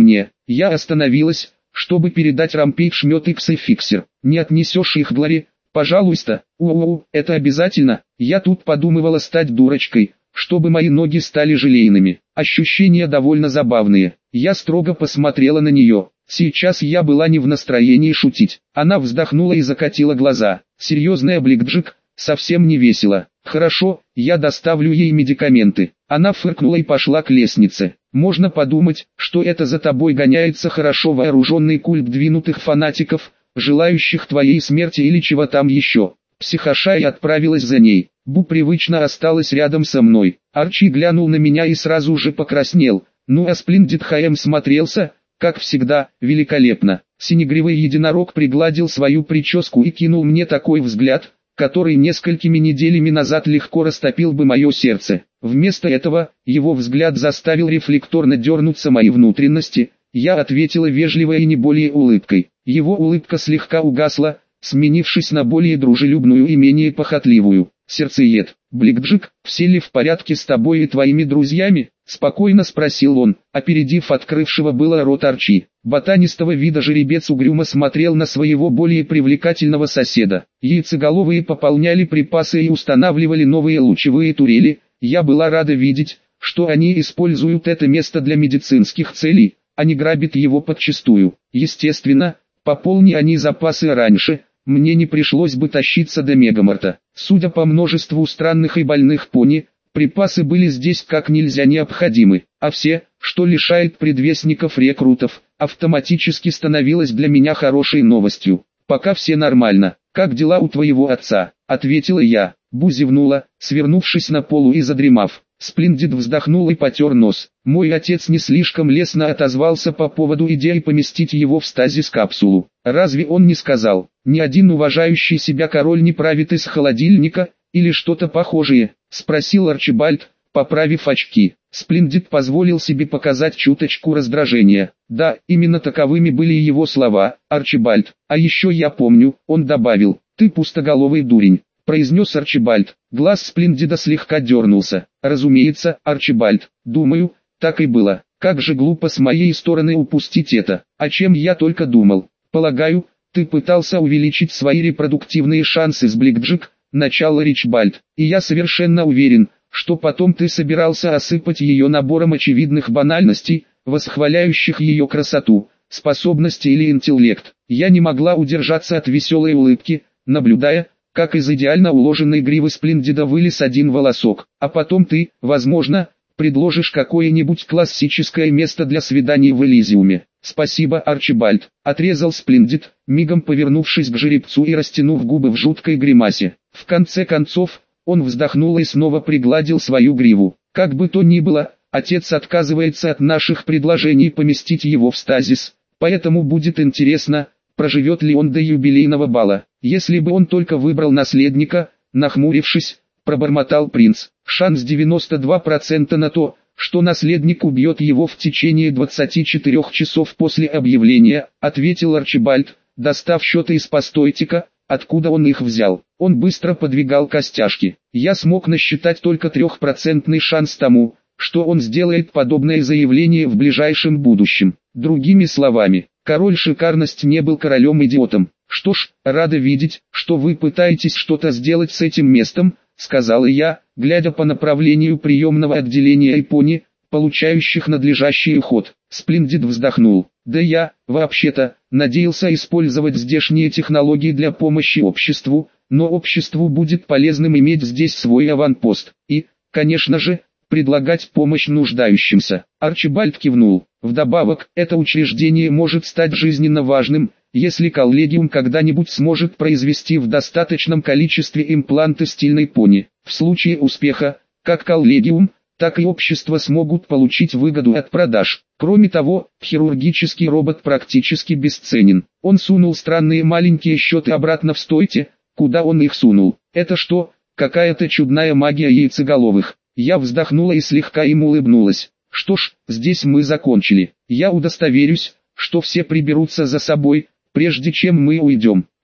Я остановилась, чтобы передать Рампейдж Метикс и Фиксер. Не отнесешь их Глори? Пожалуйста. Уоу, это обязательно. Я тут подумывала стать дурочкой, чтобы мои ноги стали желейными. Ощущения довольно забавные. Я строго посмотрела на нее. Сейчас я была не в настроении шутить. Она вздохнула и закатила глаза. Серьезная Бликджик, совсем не весело. Хорошо, я доставлю ей медикаменты. Она фыркнула и пошла к лестнице. Можно подумать, что это за тобой гоняется хорошо вооруженный культ двинутых фанатиков, желающих твоей смерти или чего там еще. Психоша и отправилась за ней. Бу привычно осталась рядом со мной. Арчи глянул на меня и сразу же покраснел. Ну а Сплендид Хэм смотрелся, как всегда, великолепно. Синегривый единорог пригладил свою прическу и кинул мне такой взгляд, который несколькими неделями назад легко растопил бы мое сердце. Вместо этого, его взгляд заставил рефлекторно дернуться мои внутренности. Я ответила вежливой и не более улыбкой. Его улыбка слегка угасла, сменившись на более дружелюбную и менее похотливую. «Сердцеед, Бликджик, все ли в порядке с тобой и твоими друзьями?» — спокойно спросил он, опередив открывшего было рот Арчи. Ботанистого вида жеребец угрюмо смотрел на своего более привлекательного соседа. Яйцеголовые пополняли припасы и устанавливали новые лучевые турели. Я была рада видеть, что они используют это место для медицинских целей, а не грабят его подчистую. Естественно, пополни они запасы раньше, мне не пришлось бы тащиться до Мегамарта. Судя по множеству странных и больных пони, припасы были здесь как нельзя необходимы, а все, что лишает предвестников рекрутов, автоматически становилось для меня хорошей новостью. «Пока все нормально. Как дела у твоего отца?» — ответила я. Бу зевнула, свернувшись на полу и задремав. Сплендид вздохнул и потер нос. Мой отец не слишком лестно отозвался по поводу идеи поместить его в стазис-капсулу. Разве он не сказал, ни один уважающий себя король не правит из холодильника, или что-то похожее? Спросил Арчибальд, поправив очки. Сплендид позволил себе показать чуточку раздражения. Да, именно таковыми были его слова, Арчибальд. А еще я помню, он добавил, ты пустоголовый дурень. Произнес Арчибальд. Глаз Сплендида слегка дернулся. Разумеется, Арчибальд, думаю, так и было. Как же глупо с моей стороны упустить это. О чем я только думал. Полагаю, ты пытался увеличить свои репродуктивные шансы с Бликджик, начал Ричбальд. И я совершенно уверен, что потом ты собирался осыпать ее набором очевидных банальностей, восхваляющих ее красоту, способности или интеллект. Я не могла удержаться от веселой улыбки, наблюдая, как из идеально уложенной гривы Сплендида вылез один волосок. А потом ты, возможно, предложишь какое-нибудь классическое место для свиданий в Элизиуме. Спасибо, Арчибальд, отрезал Сплендид, мигом повернувшись к жеребцу и растянув губы в жуткой гримасе. В конце концов, он вздохнул и снова пригладил свою гриву. Как бы то ни было, отец отказывается от наших предложений поместить его в стазис, поэтому будет интересно, проживет ли он до юбилейного бала. Если бы он только выбрал наследника, нахмурившись, пробормотал принц. Шанс девяносто два процента на то, что наследник убьет его в течение двадцати четырёх часов после объявления, ответил Арчибальд, достав счеты из постойтика, откуда он их взял. Он быстро подвигал костяшки. Я смог насчитать только трехпроцентный шанс тому, что он сделает подобное заявление в ближайшем будущем. Другими словами, король шикарность не был королем-идиотом. «Что ж, рада видеть, что вы пытаетесь что-то сделать с этим местом», — сказала я, глядя по направлению приемного отделения и пони, получающих надлежащий уход. Сплендид вздохнул. «Да я, вообще-то, надеялся использовать здешние технологии для помощи обществу, но обществу будет полезным иметь здесь свой аванпост. И, конечно же, предлагать помощь нуждающимся». Арчибальд кивнул. «Вдобавок, это учреждение может стать жизненно важным, если коллегиум когда-нибудь сможет произвести в достаточном количестве импланты стильной пони. В случае успеха, как коллегиум, так и общество смогут получить выгоду от продаж. Кроме того, хирургический робот практически бесценен». Он сунул странные маленькие счеты обратно в стойте, куда он их сунул. «Это что, какая-то чудная магия яйцеголовых?» Я вздохнула и слегка им улыбнулась. «Что ж, здесь мы закончили. Я удостоверюсь, что все приберутся за собой, прежде чем мы уйдем. И,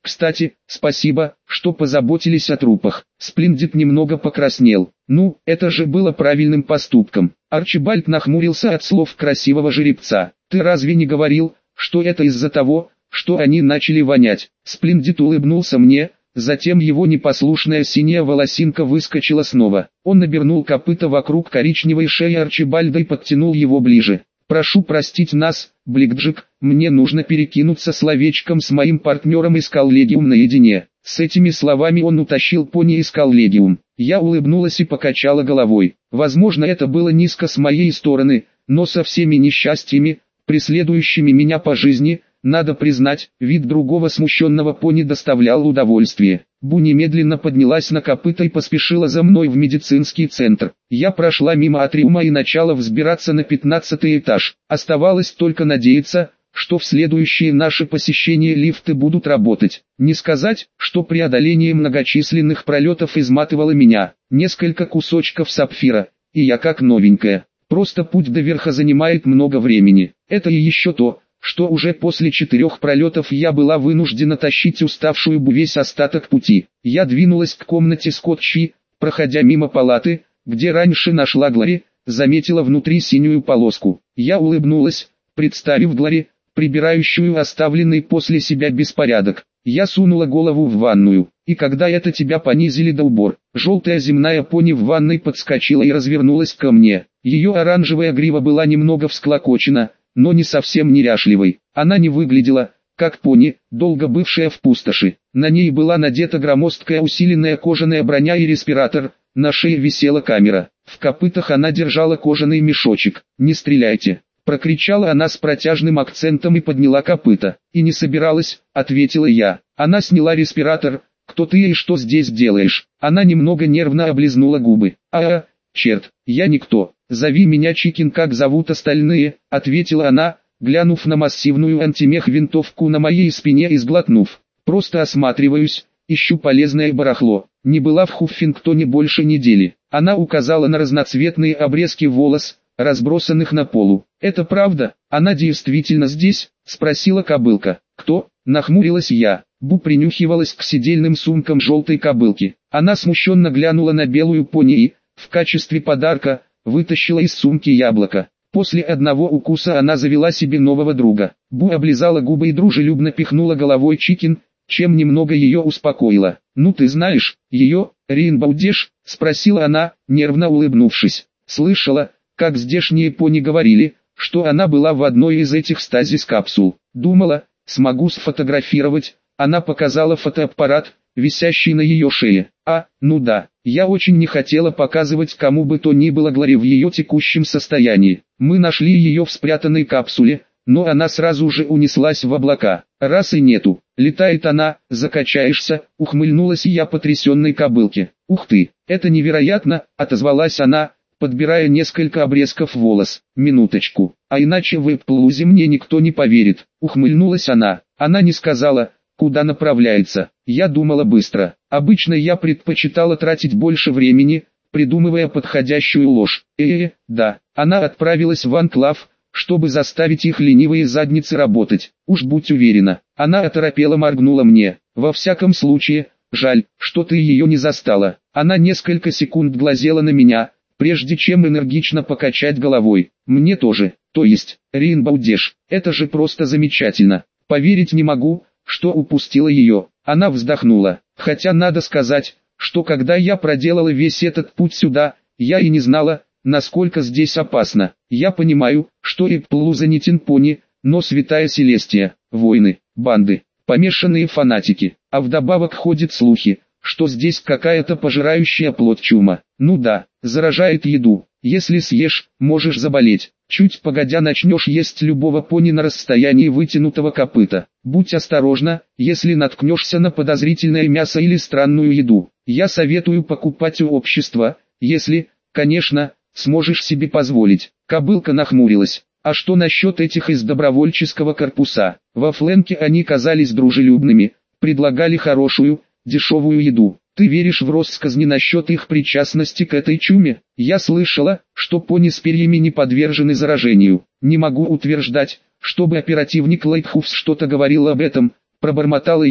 Кстати, спасибо, что позаботились о трупах. Сплендит немного покраснел. Ну, это же было правильным поступком. Арчибальд нахмурился от слов красивого жеребца. Ты разве не говорил, что это из-за того, что они начали вонять? Сплендит улыбнулся мне, затем его непослушная синяя волосинка выскочила снова. Он набернул копыта вокруг коричневой шеи Арчибальда и подтянул его ближе. «Прошу простить нас, Бликджик, мне нужно перекинуться словечком с моим партнером из коллегиум наедине». С этими словами он утащил пони из коллегиум. Я улыбнулась и покачала головой. Возможно, это было низко с моей стороны, но со всеми несчастьями, преследующими меня по жизни, надо признать, вид другого смущенного пони доставлял удовольствие. Бу немедленно поднялась на копыта и поспешила за мной в медицинский центр. Я прошла мимо атриума и начала взбираться на пятнадцатый этаж. Оставалось только надеяться, что в следующие наши посещения лифты будут работать. Не сказать, что преодоление многочисленных пролетов изматывало меня. Несколько кусочков сапфира, и я как новенькая. Просто путь до верха занимает много времени. Это и еще то, что уже после четырех пролетов я была вынуждена тащить уставшую Бу весь остаток пути. Я двинулась к комнате Скотчи, проходя мимо палаты, где раньше нашла Глори, заметила внутри синюю полоску. Я улыбнулась, представив Глори, прибирающую оставленный после себя беспорядок. Я сунула голову в ванную, и когда это тебя понизили до убор, желтая земная пони в ванной подскочила и развернулась ко мне. Ее оранжевая грива была немного всклокочена, но не совсем неряшливой. Она не выглядела, как пони, долго бывшая в пустоши. На ней была надета громоздкая усиленная кожаная броня и респиратор, на шее висела камера. В копытах она держала кожаный мешочек. «Не стреляйте!» — прокричала она с протяжным акцентом и подняла копыта. «И не собиралась», — ответила я. Она сняла респиратор. «Кто ты и что здесь делаешь?» Она немного нервно облизнула губы. «А-а, черт, я никто. Зови меня Чикин, как зовут остальные», — ответила она, глянув на массивную антимех-винтовку на моей спине и сглотнув. «Просто осматриваюсь, ищу полезное барахло. Не была в Хуффингтоне больше недели». Она указала на разноцветные обрезки волос, разбросанных на полу. «Это правда? Она действительно здесь?» — спросила кобылка. «Кто?» — нахмурилась я. Бу принюхивалась к сидельным сумкам желтой кобылки. Она смущенно глянула на белую пони и, в качестве подарка, вытащила из сумки яблоко. После одного укуса она завела себе нового друга. Бу облизала губы и дружелюбно пихнула головой Чикин, чем немного ее успокоила. «Ну ты знаешь, ее, Ринбаудеш?» — спросила она, нервно улыбнувшись. «Слышала, как здешние пони говорили, что она была в одной из этих стазис-капсул. Думала, смогу сфотографировать». Она показала фотоаппарат, висящий на ее шее. «А, ну да, я очень не хотела показывать кому бы то ни было Глори в ее текущем состоянии. Мы нашли ее в спрятанной капсуле, но она сразу же унеслась в облака. Раз и нету, летает она, закачаешься», — ухмыльнулась я потрясенной кобылке. «Ух ты, это невероятно», — отозвалась она, подбирая несколько обрезков волос. «Минуточку, а иначе в Эпплузе мне никто не поверит», — ухмыльнулась она. Она не сказала, куда направляется. Я думала быстро. Обычно я предпочитала тратить больше времени, придумывая подходящую ложь. Э-э, да, она отправилась в анклав, чтобы заставить их ленивые задницы работать. Уж будь уверена. Она оторопела моргнула мне. Во всяком случае, жаль, что ты ее не застала. Она несколько секунд глазела на меня, прежде чем энергично покачать головой. Мне тоже. То есть, Ринбаудеш, это же просто замечательно. Поверить не могу, что упустила ее. Она вздохнула. Хотя надо сказать, что когда я проделала весь этот путь сюда, я и не знала, насколько здесь опасно. Я понимаю, что Эпплуза не Тинпони, но святая Селестия, войны, банды, помешанные фанатики. А вдобавок ходят слухи, что здесь какая-то пожирающая плоть чума. Ну да, заражает еду. Если съешь, можешь заболеть. Чуть погодя начнешь есть любого пони на расстоянии вытянутого копыта. Будь осторожна, если наткнешься на подозрительное мясо или странную еду. Я советую покупать у общества, если, конечно, сможешь себе позволить. Кобылка нахмурилась. А что насчет этих из добровольческого корпуса? Во Фленке они казались дружелюбными, предлагали хорошую, дешевую еду. Ты веришь в россказни насчет их причастности к этой чуме? Я слышала, что пони с перьями не подвержены заражению. Не могу утверждать, чтобы оперативник Лайтхуфс что-то говорил об этом, пробормотала я,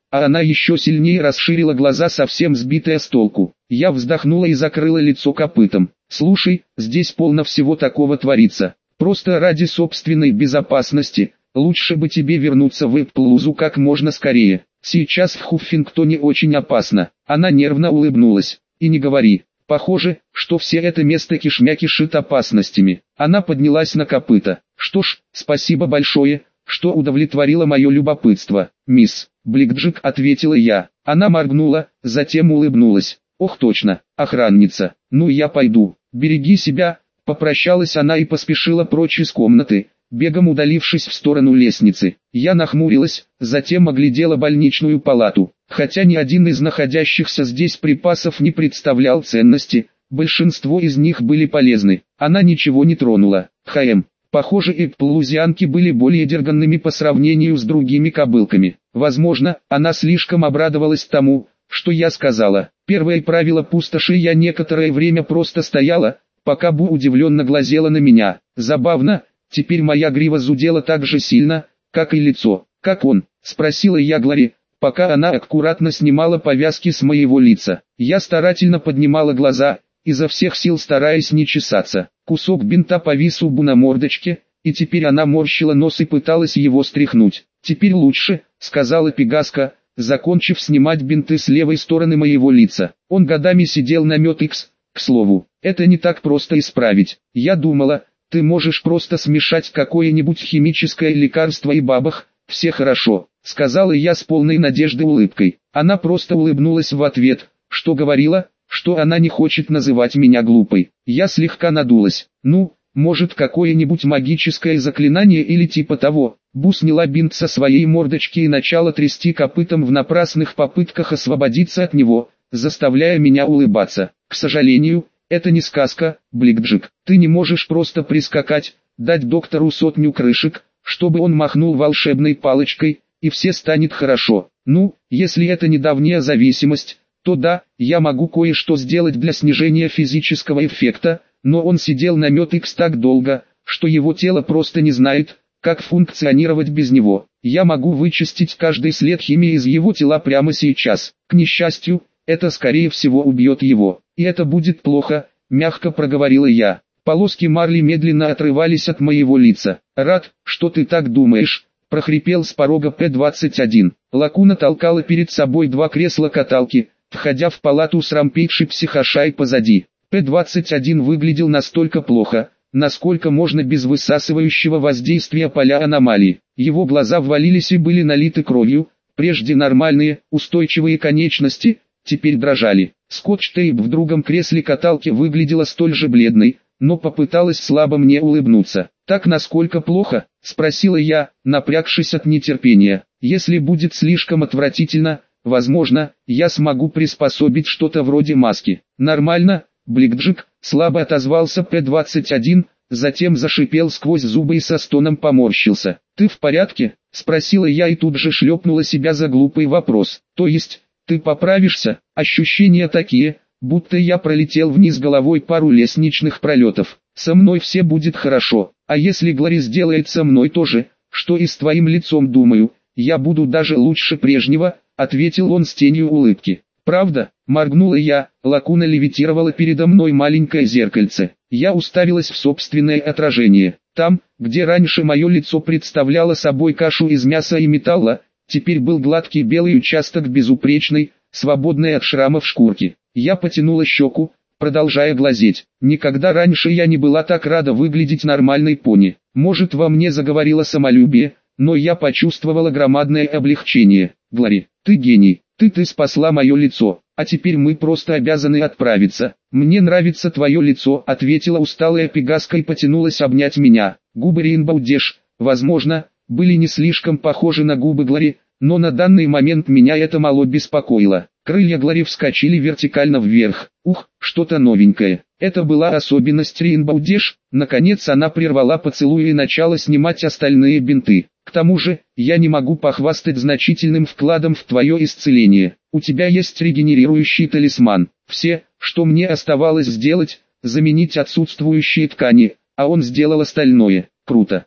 а она еще сильнее расширила глаза, совсем сбитая с толку. Я вздохнула и закрыла лицо копытом. «Слушай, здесь полно всего такого творится. Просто ради собственной безопасности, лучше бы тебе вернуться в Эпплузу как можно скорее. Сейчас в Хуффингтоне очень опасно». Она нервно улыбнулась. «И не говори. Похоже, что все это место кишмя кишит опасностями». Она поднялась на копыта. «Что ж, спасибо большое, что удовлетворило мое любопытство, мисс Бликджик», — ответила я. Она моргнула, затем улыбнулась. «Ох, точно, охранница. Ну я пойду. Береги себя». Попрощалась она и поспешила прочь из комнаты, бегом удалившись в сторону лестницы. Я нахмурилась, затем оглядела больничную палату. Хотя ни один из находящихся здесь припасов не представлял ценности, большинство из них были полезны. Она ничего не тронула. Хм. Похоже, эпплузианки были более дерганными по сравнению с другими кобылками. Возможно, она слишком обрадовалась тому, что я сказала. Первое правило пустоши: я некоторое время просто стояла, пока Бу удивленно глазела на меня. Забавно, теперь моя грива зудела так же сильно, как и лицо. «Как он?» — спросила я Глори, пока она аккуратно снимала повязки с моего лица. Я старательно поднимала глаза, изо всех сил стараясь не чесаться. Кусок бинта повис у Бу на мордочке, и теперь она морщила нос и пыталась его стряхнуть. «Теперь лучше», — сказала Пегаска, закончив снимать бинты с левой стороны моего лица. Он годами сидел на Метикс. К слову, это не так просто исправить. Я думала, ты можешь просто смешать какое-нибудь химическое лекарство и бабах, все хорошо, сказала я с полной надежды улыбкой. Она просто улыбнулась в ответ, что говорила, что она не хочет называть меня глупой. Я слегка надулась. Ну, может, какое-нибудь магическое заклинание или типа того. Бу сняла бинт со своей мордочки и начала трясти копытом в напрасных попытках освободиться от него, заставляя меня улыбаться. К сожалению, это не сказка, Бликджик. Ты не можешь просто прискакать, дать доктору сотню крышек, чтобы он махнул волшебной палочкой, и все станет хорошо. Ну, если это недавняя зависимость, то да, я могу кое-что сделать для снижения физического эффекта, но он сидел на Метикс так долго, что его тело просто не знает, как функционировать без него. Я могу вычистить каждый след химии из его тела прямо сейчас. К несчастью, это скорее всего убьет его. И это будет плохо, мягко проговорила я. Полоски марли медленно отрывались от моего лица. «Рад, что ты так думаешь», — прохрипел с порога П двадцать один. Лакуна толкала перед собой два кресла-каталки, входя в палату с рампейшей психошай позади. П двадцать один выглядел настолько плохо, насколько можно без высасывающего воздействия поля аномалии. Его глаза ввалились и были налиты кровью, прежде нормальные, устойчивые конечности теперь дрожали. Скотч-тейп в другом кресле каталки выглядела столь же бледной, но попыталась слабо мне улыбнуться. «Так насколько плохо?» — спросила я, напрягшись от нетерпения. «Если будет слишком отвратительно, возможно, я смогу приспособить что-то вроде маски». «Нормально, Бликджик», — слабо отозвался П двадцать один, затем зашипел сквозь зубы и со стоном поморщился. «Ты в порядке?» — спросила я и тут же шлепнула себя за глупый вопрос. «То есть, ты поправишься?» Ощущения такие, будто я пролетел вниз головой пару лестничных пролетов. «Со мной все будет хорошо, а если Глори сделает со мной то же, что и с твоим лицом, думаю, я буду даже лучше прежнего», — ответил он с тенью улыбки. «Правда?» — моргнула я. Лакуна левитировала передо мной маленькое зеркальце. Я уставилась в собственное отражение. Там, где раньше мое лицо представляло собой кашу из мяса и металла, теперь был гладкий белый участок безупречной, свободной от шрамов шкурки. Я потянула щеку, продолжая глазеть. Никогда раньше я не была так рада выглядеть нормальной пони. Может, во мне заговорило самолюбие, но я почувствовала громадное облегчение. «Глори, ты гений, ты ты спасла мое лицо, а теперь мы просто обязаны отправиться». «Мне нравится твое лицо», — ответила усталая Пегаска и потянулась обнять меня. Губы Рейнбоу Дэш, возможно, были не слишком похожи на губы Глори, но на данный момент меня это мало беспокоило. Крылья Глори вскочили вертикально вверх. Ух, что-то новенькое. Это была особенность Рейнбоу Дэш. Наконец она прервала поцелуй и начала снимать остальные бинты. «К тому же, я не могу похвастать значительным вкладом в твое исцеление. У тебя есть регенерирующий талисман. Все, что мне оставалось сделать, заменить отсутствующие ткани, а он сделал остальное. Круто».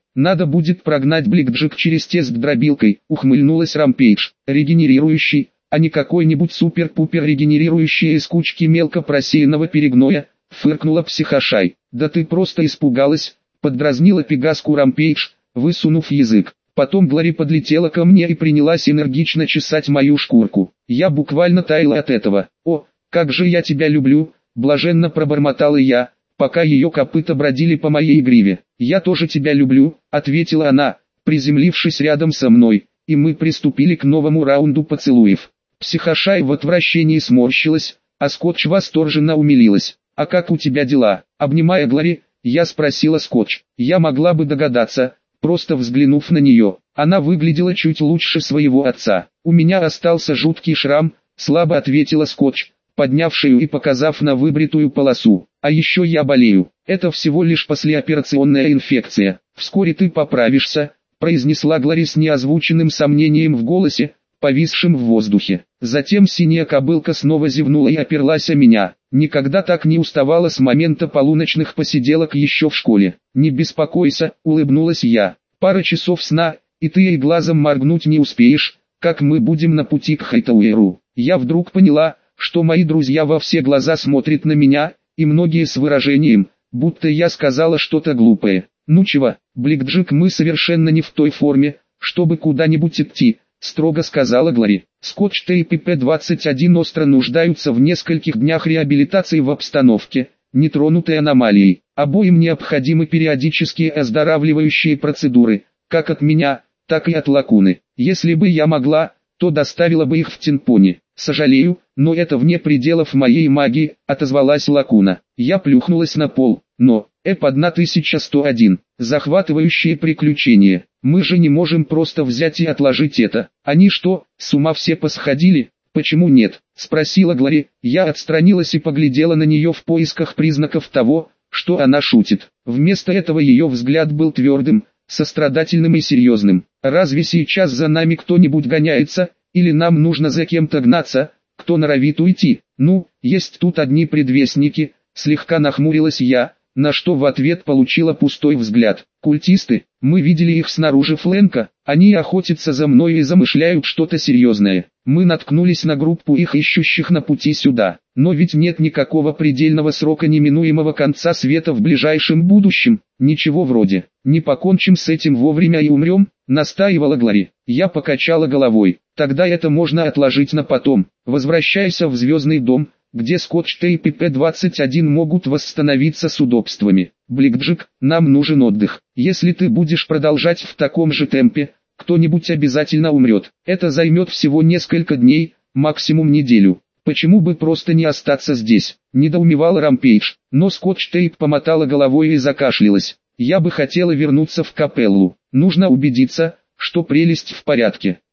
Надо будет прогнать Блэкджек через тест дробилкой, ухмыльнулась Рампейдж. Регенерирующий, а не какой-нибудь супер-пупер регенерирующий из кучки мелко просеянного перегноя, фыркнула Психошай. Да ты просто испугалась, поддразнила Пегаску Рампейдж, высунув язык. Потом Глори подлетела ко мне и принялась энергично чесать мою шкурку. Я буквально таяла от этого. «О, как же я тебя люблю!» – блаженно пробормотала я, пока ее копыта бродили по моей гриве. «Я тоже тебя люблю», – ответила она, приземлившись рядом со мной, и мы приступили к новому раунду поцелуев. Психошай в отвращении сморщилась, а Скотч восторженно умилилась. «А как у тебя дела?» Обнимая Глори, я спросила Скотч. Я могла бы догадаться, просто взглянув на нее. Она выглядела чуть лучше своего отца. «У меня остался жуткий шрам», слабо ответила Скотч, подняв шею и показав на выбритую полосу. «А еще я болею. Это всего лишь послеоперационная инфекция. Вскоре ты поправишься», произнесла Глори с неозвученным сомнением в голосе, повисшим в воздухе. Затем синяя кобылка снова зевнула и оперлась о меня. Никогда так не уставала с момента полуночных посиделок еще в школе. «Не беспокойся», улыбнулась я. «Пара часов сна, и ты и глазом моргнуть не успеешь, как мы будем на пути к Хайтауэру». Я вдруг поняла, что мои друзья во все глаза смотрят на меня, и многие с выражением, будто я сказала что-то глупое. «Ну чего, Блэкджек, мы совершенно не в той форме, чтобы куда-нибудь идти», строго сказала Глори. «Скотч-тейп и Пэ двадцать один остро нуждаются в нескольких днях реабилитации в обстановке, нетронутой аномалией. Обоим необходимы периодические оздоравливающие процедуры, как от меня, так и от Лакуны. Если бы я могла, то доставила бы их в Тинпони. Сожалею, но это вне пределов моей магии», отозвалась Лакуна. Я плюхнулась на пол, но, Эп тысяча сто один, захватывающие приключения. Мы же не можем просто взять и отложить это. Они что, с ума все посходили? Почему нет? Спросила Глори. Я отстранилась и поглядела на нее в поисках признаков того, что она шутит. Вместо этого ее взгляд был твердым, сострадательным и серьезным. Разве сейчас за нами кто-нибудь гоняется, или нам нужно за кем-то гнаться, кто норовит уйти? Ну, есть тут одни предвестники, слегка нахмурилась я, на что в ответ получила пустой взгляд. «Культисты, мы видели их снаружи флэнка, они охотятся за мной и замышляют что-то серьезное. Мы наткнулись на группу их ищущих на пути сюда. Но ведь нет никакого предельного срока неминуемого конца света в ближайшем будущем, ничего вроде. Не покончим с этим вовремя и умрем», настаивала Глори. Я покачала головой. «Тогда это можно отложить на потом. Возвращайся в Звездный дом, где Скотч-тейп и Пэ двадцать один могут восстановиться с удобствами. Блэкджек, нам нужен отдых. Если ты будешь продолжать в таком же темпе, кто-нибудь обязательно умрет. Это займет всего несколько дней, максимум неделю. Почему бы просто не остаться здесь?» Недоумевала Рампейдж, но Скотч-тейп помотала головой и закашлялась. «Я бы хотела вернуться в капеллу. Нужно убедиться, что прелесть в порядке».